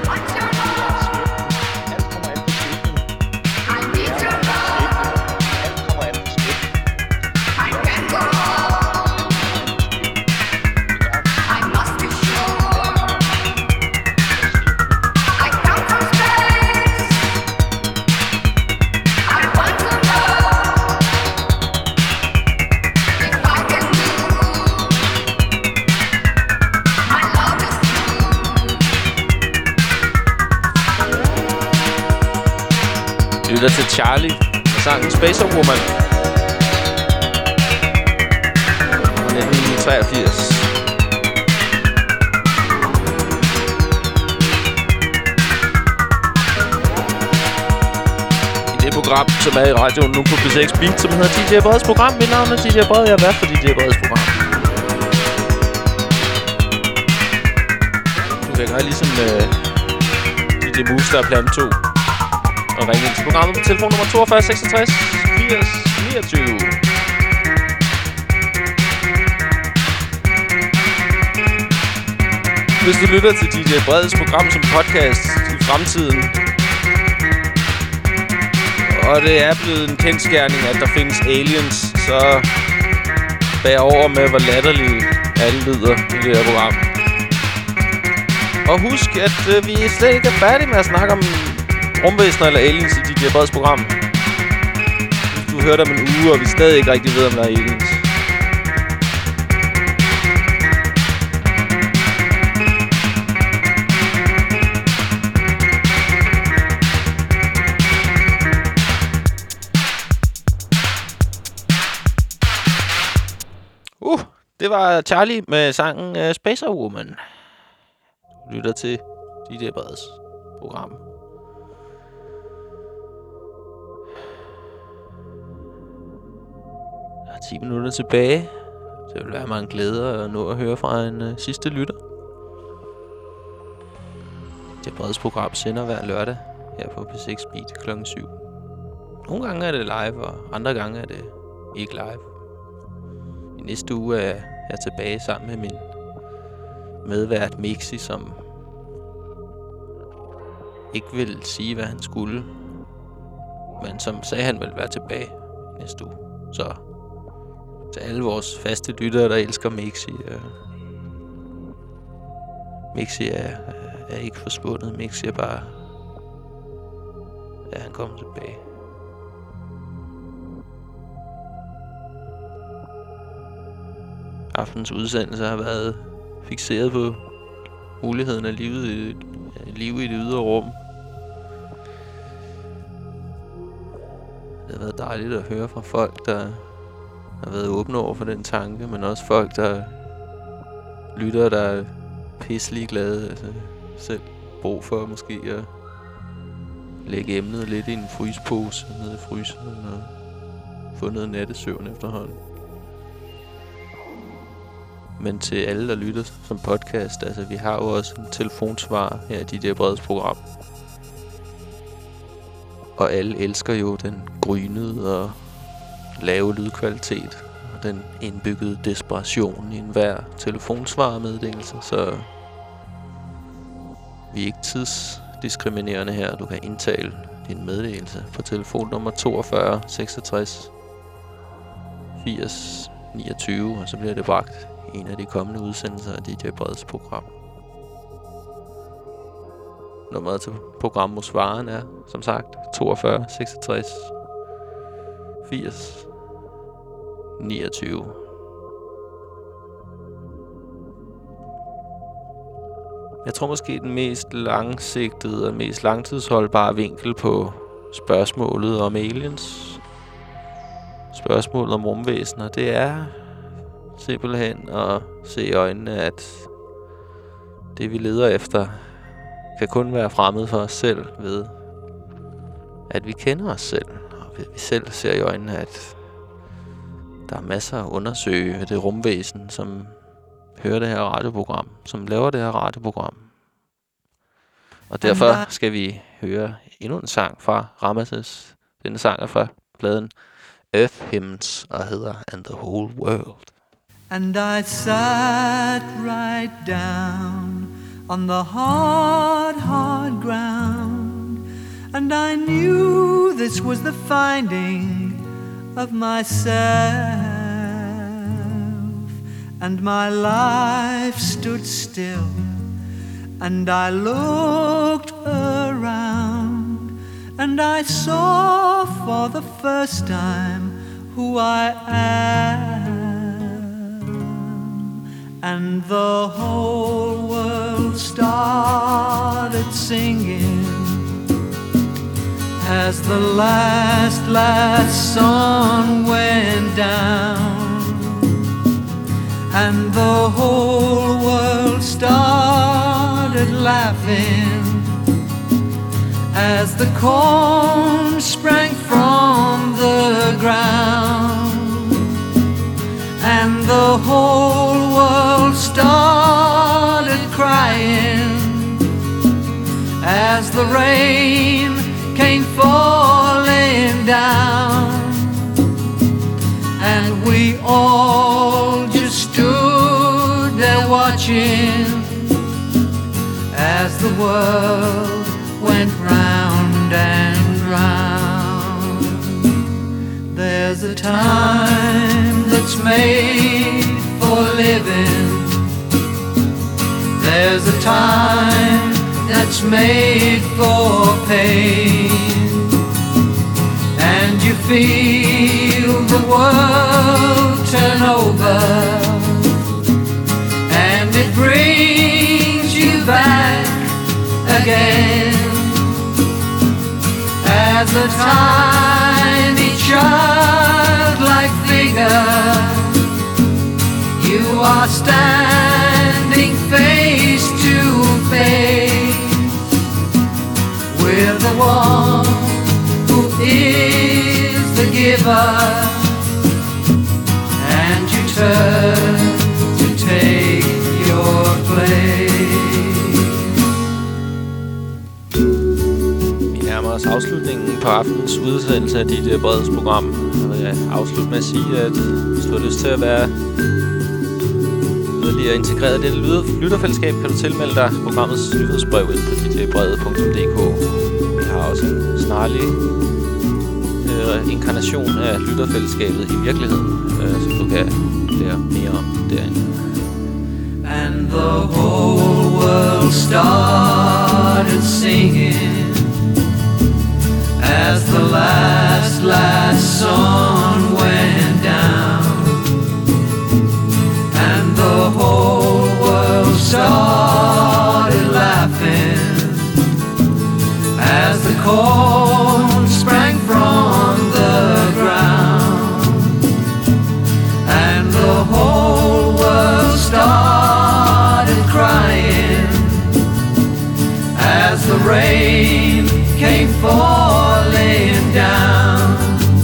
Lytter til Charlie og sangen Space Woman fra 1983. I det program, som er i radioen nu på P6 Beat, som hedder DJ Breds program. Mit navn er DJ Bred, jeg er vært for DJ Breds program. Du kan gøre ligesom DJ Movistar Planet 2 og ringe ind til programmet på telefonnummer 42 66 80 29. hvis du lytter til DJ Breds program som podcast i fremtiden, og det er blevet en kendsgerning, at der findes aliens, så bær over med, hvor latterlige alle lyder i det her program. Og husk, at vi slet ikke er færdige med at snakke om rumvæsener eller aliens i DJ Breds program. Hvis du hørte om en uge, og vi stadig ikke rigtig ved, om der er aliens. Det var Charlie med sangen Spacer Woman. Du lytter til DJ Breds program. Der er 10 minutter tilbage. Det vil være mig en glæde at nå at høre fra en sidste lytter. DJ Breds program sender hver lørdag her på P6 Beat kl. 7. Nogle gange er det live, og andre gange er det ikke live. I næste uge er jeg tilbage sammen med min medvært Mixi, som ikke vil sige, hvad han skulle, men som sagde, han ville være tilbage næste uge. Så til alle vores faste lyttere, der elsker Mixi, Mixi er ikke forsvundet. Mixi er bare... Ja, han kommer tilbage. Aftens udsendelse har været fikseret på muligheden af liv i det ydre rum. Det har været dejligt at høre fra folk, der har været åbne over for den tanke, men også folk, der lytter, der er pisselig glade. Altså selv brug for måske at lægge emnet lidt i en frysepose nede i fryseren og få noget nattesøvn efterhånden. Men til alle, der lytter som podcast, altså vi har jo også en telefonsvar her i DJ Breds program. Og alle elsker jo den grynede og lave lydkvalitet og den indbyggede desperation i enhver telefonsvarmeddelelse, så vi er ikke tidsdiskriminerende her. Du kan indtale din meddelelse på telefonnummer 42 66 80 29, og så bliver det bragt i en af de kommende udsendelser af DJ Breds program. Nummeret til programmosvaren er, som sagt, 42 66 80 29. Jeg tror måske den mest langsigtede og mest langtidsholdbare vinkel på spørgsmålet om aliens, spørgsmålet om rumvæsener, det er simpelthen at se i øjnene, at det vi leder efter kan kun være fremmed for os selv ved, at vi kender os selv. Og vi selv ser i øjnene, at der er masser at undersøge det rumvæsen, som hører det her radioprogram, som laver det her radioprogram. Og derfor skal vi høre endnu en sang fra Ramesses. Denne sang er fra pladen Earth Hymns og hedder And the Whole World. And I sat right down on the hard, hard ground, and I knew this was the finding of myself, and my life stood still, and I looked around, and I saw for the first time who I am. And the whole world started singing as the last sun went down. And the whole world started laughing as the corn sprang from the ground. And the whole world started crying as the rain came falling down. And we all just stood there watching the world went round and round. There's a time that's made for living. There's a time that's made for pain. And you feel the world turn over, and it brings you back again. As a tiny childlike figure, you are standing face to face with the one who is the giver, and you turn to take your place. Vi nærmer os afslutningen på aftenens udsendelse af DJ Breds program. Jeg vil afslutte med at sige, at hvis du har lyst til at være yderligere integreret i det lytterfællesskab, kan du tilmelde dig programmets nyhedsbrev ind på djbrede.dk. Vi har også en snarlig inkarnation af lytterfællesskabet i virkeligheden, som du kan lære mere om derinde. And the whole world started singing as the last sun went down. And the whole world started laughing as the corn sprang from the ground. And the whole world started crying as the rain came falling down.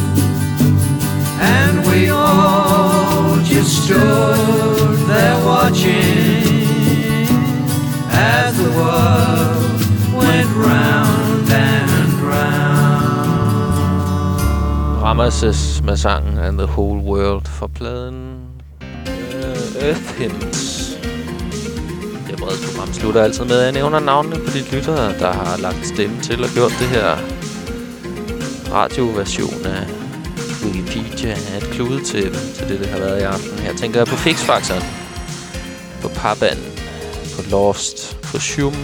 And we all just stood there watching as the world went round and round. Ramses med sangen And the Whole World for pladen Earth Hymns. Det brede program slutter altid med, at jeg nævner navnene på de lyttere, der har lagt stemme til og gjort det her radioversion af Wikipedia af et kludetæppe til det har været i aften. Her tænker jeg på Fixfaktoren, på Paban, på Lost, på Shum.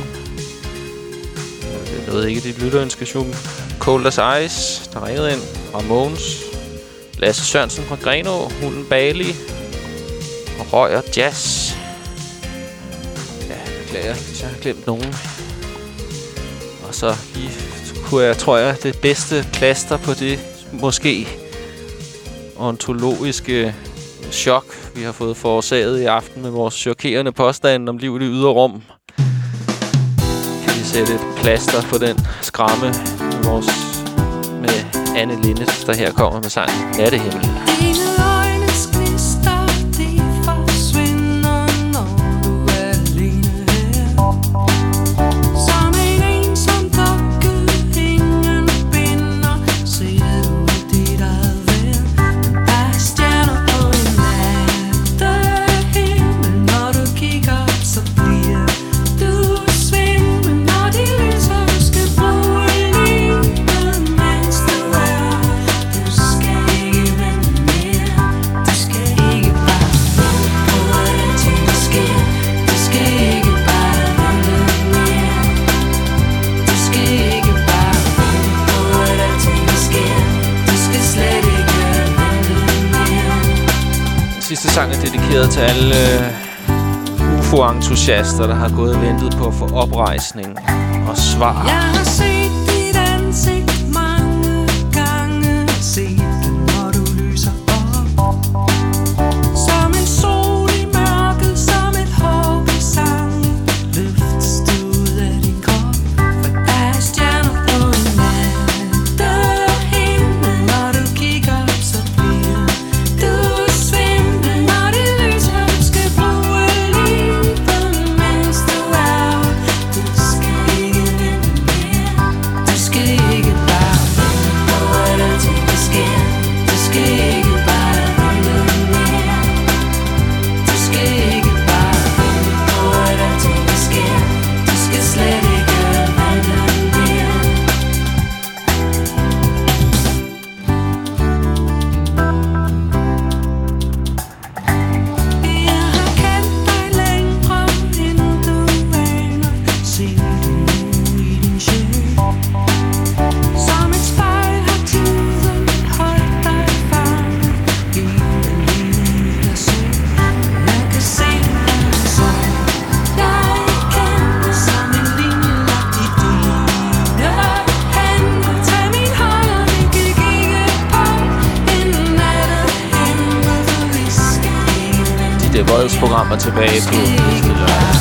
Jeg ved ikke, dit lytterønske Shum. Cold as Ice, der ringede ind. Ramones, Lasse Sørensen fra Grenaa, Hunden Bali og Røger Jazz. Ja, jeg beklager, hvis jeg har glemt nogen. Og så lige kunne jeg, tror jeg, det bedste plaster på det måske ontologiske chok, vi har fået forårsaget i aften med vores chokerende påstand om livet i ydre rum. Kan vi sætte et plaster på den skramme med Anne Linnet, der her kommer med sangen Nattehimmel. Sidste sang er dedikeret til alle UFO-entusiaster, der har gået og ventet på at få oprejsning og svar. Jeg har set dit ansigt mange gange, set det, når du lyser op. Som en sol i mørket, som et håb i sangen, løftes du ud af din krop. For der er stjerner på nattehimmel, når du kigger op, så bliver du svimmel, når det lyser, du skal bruge livet, mens du er. Du skal ikke vente mere. programmer tilbage på lørdag.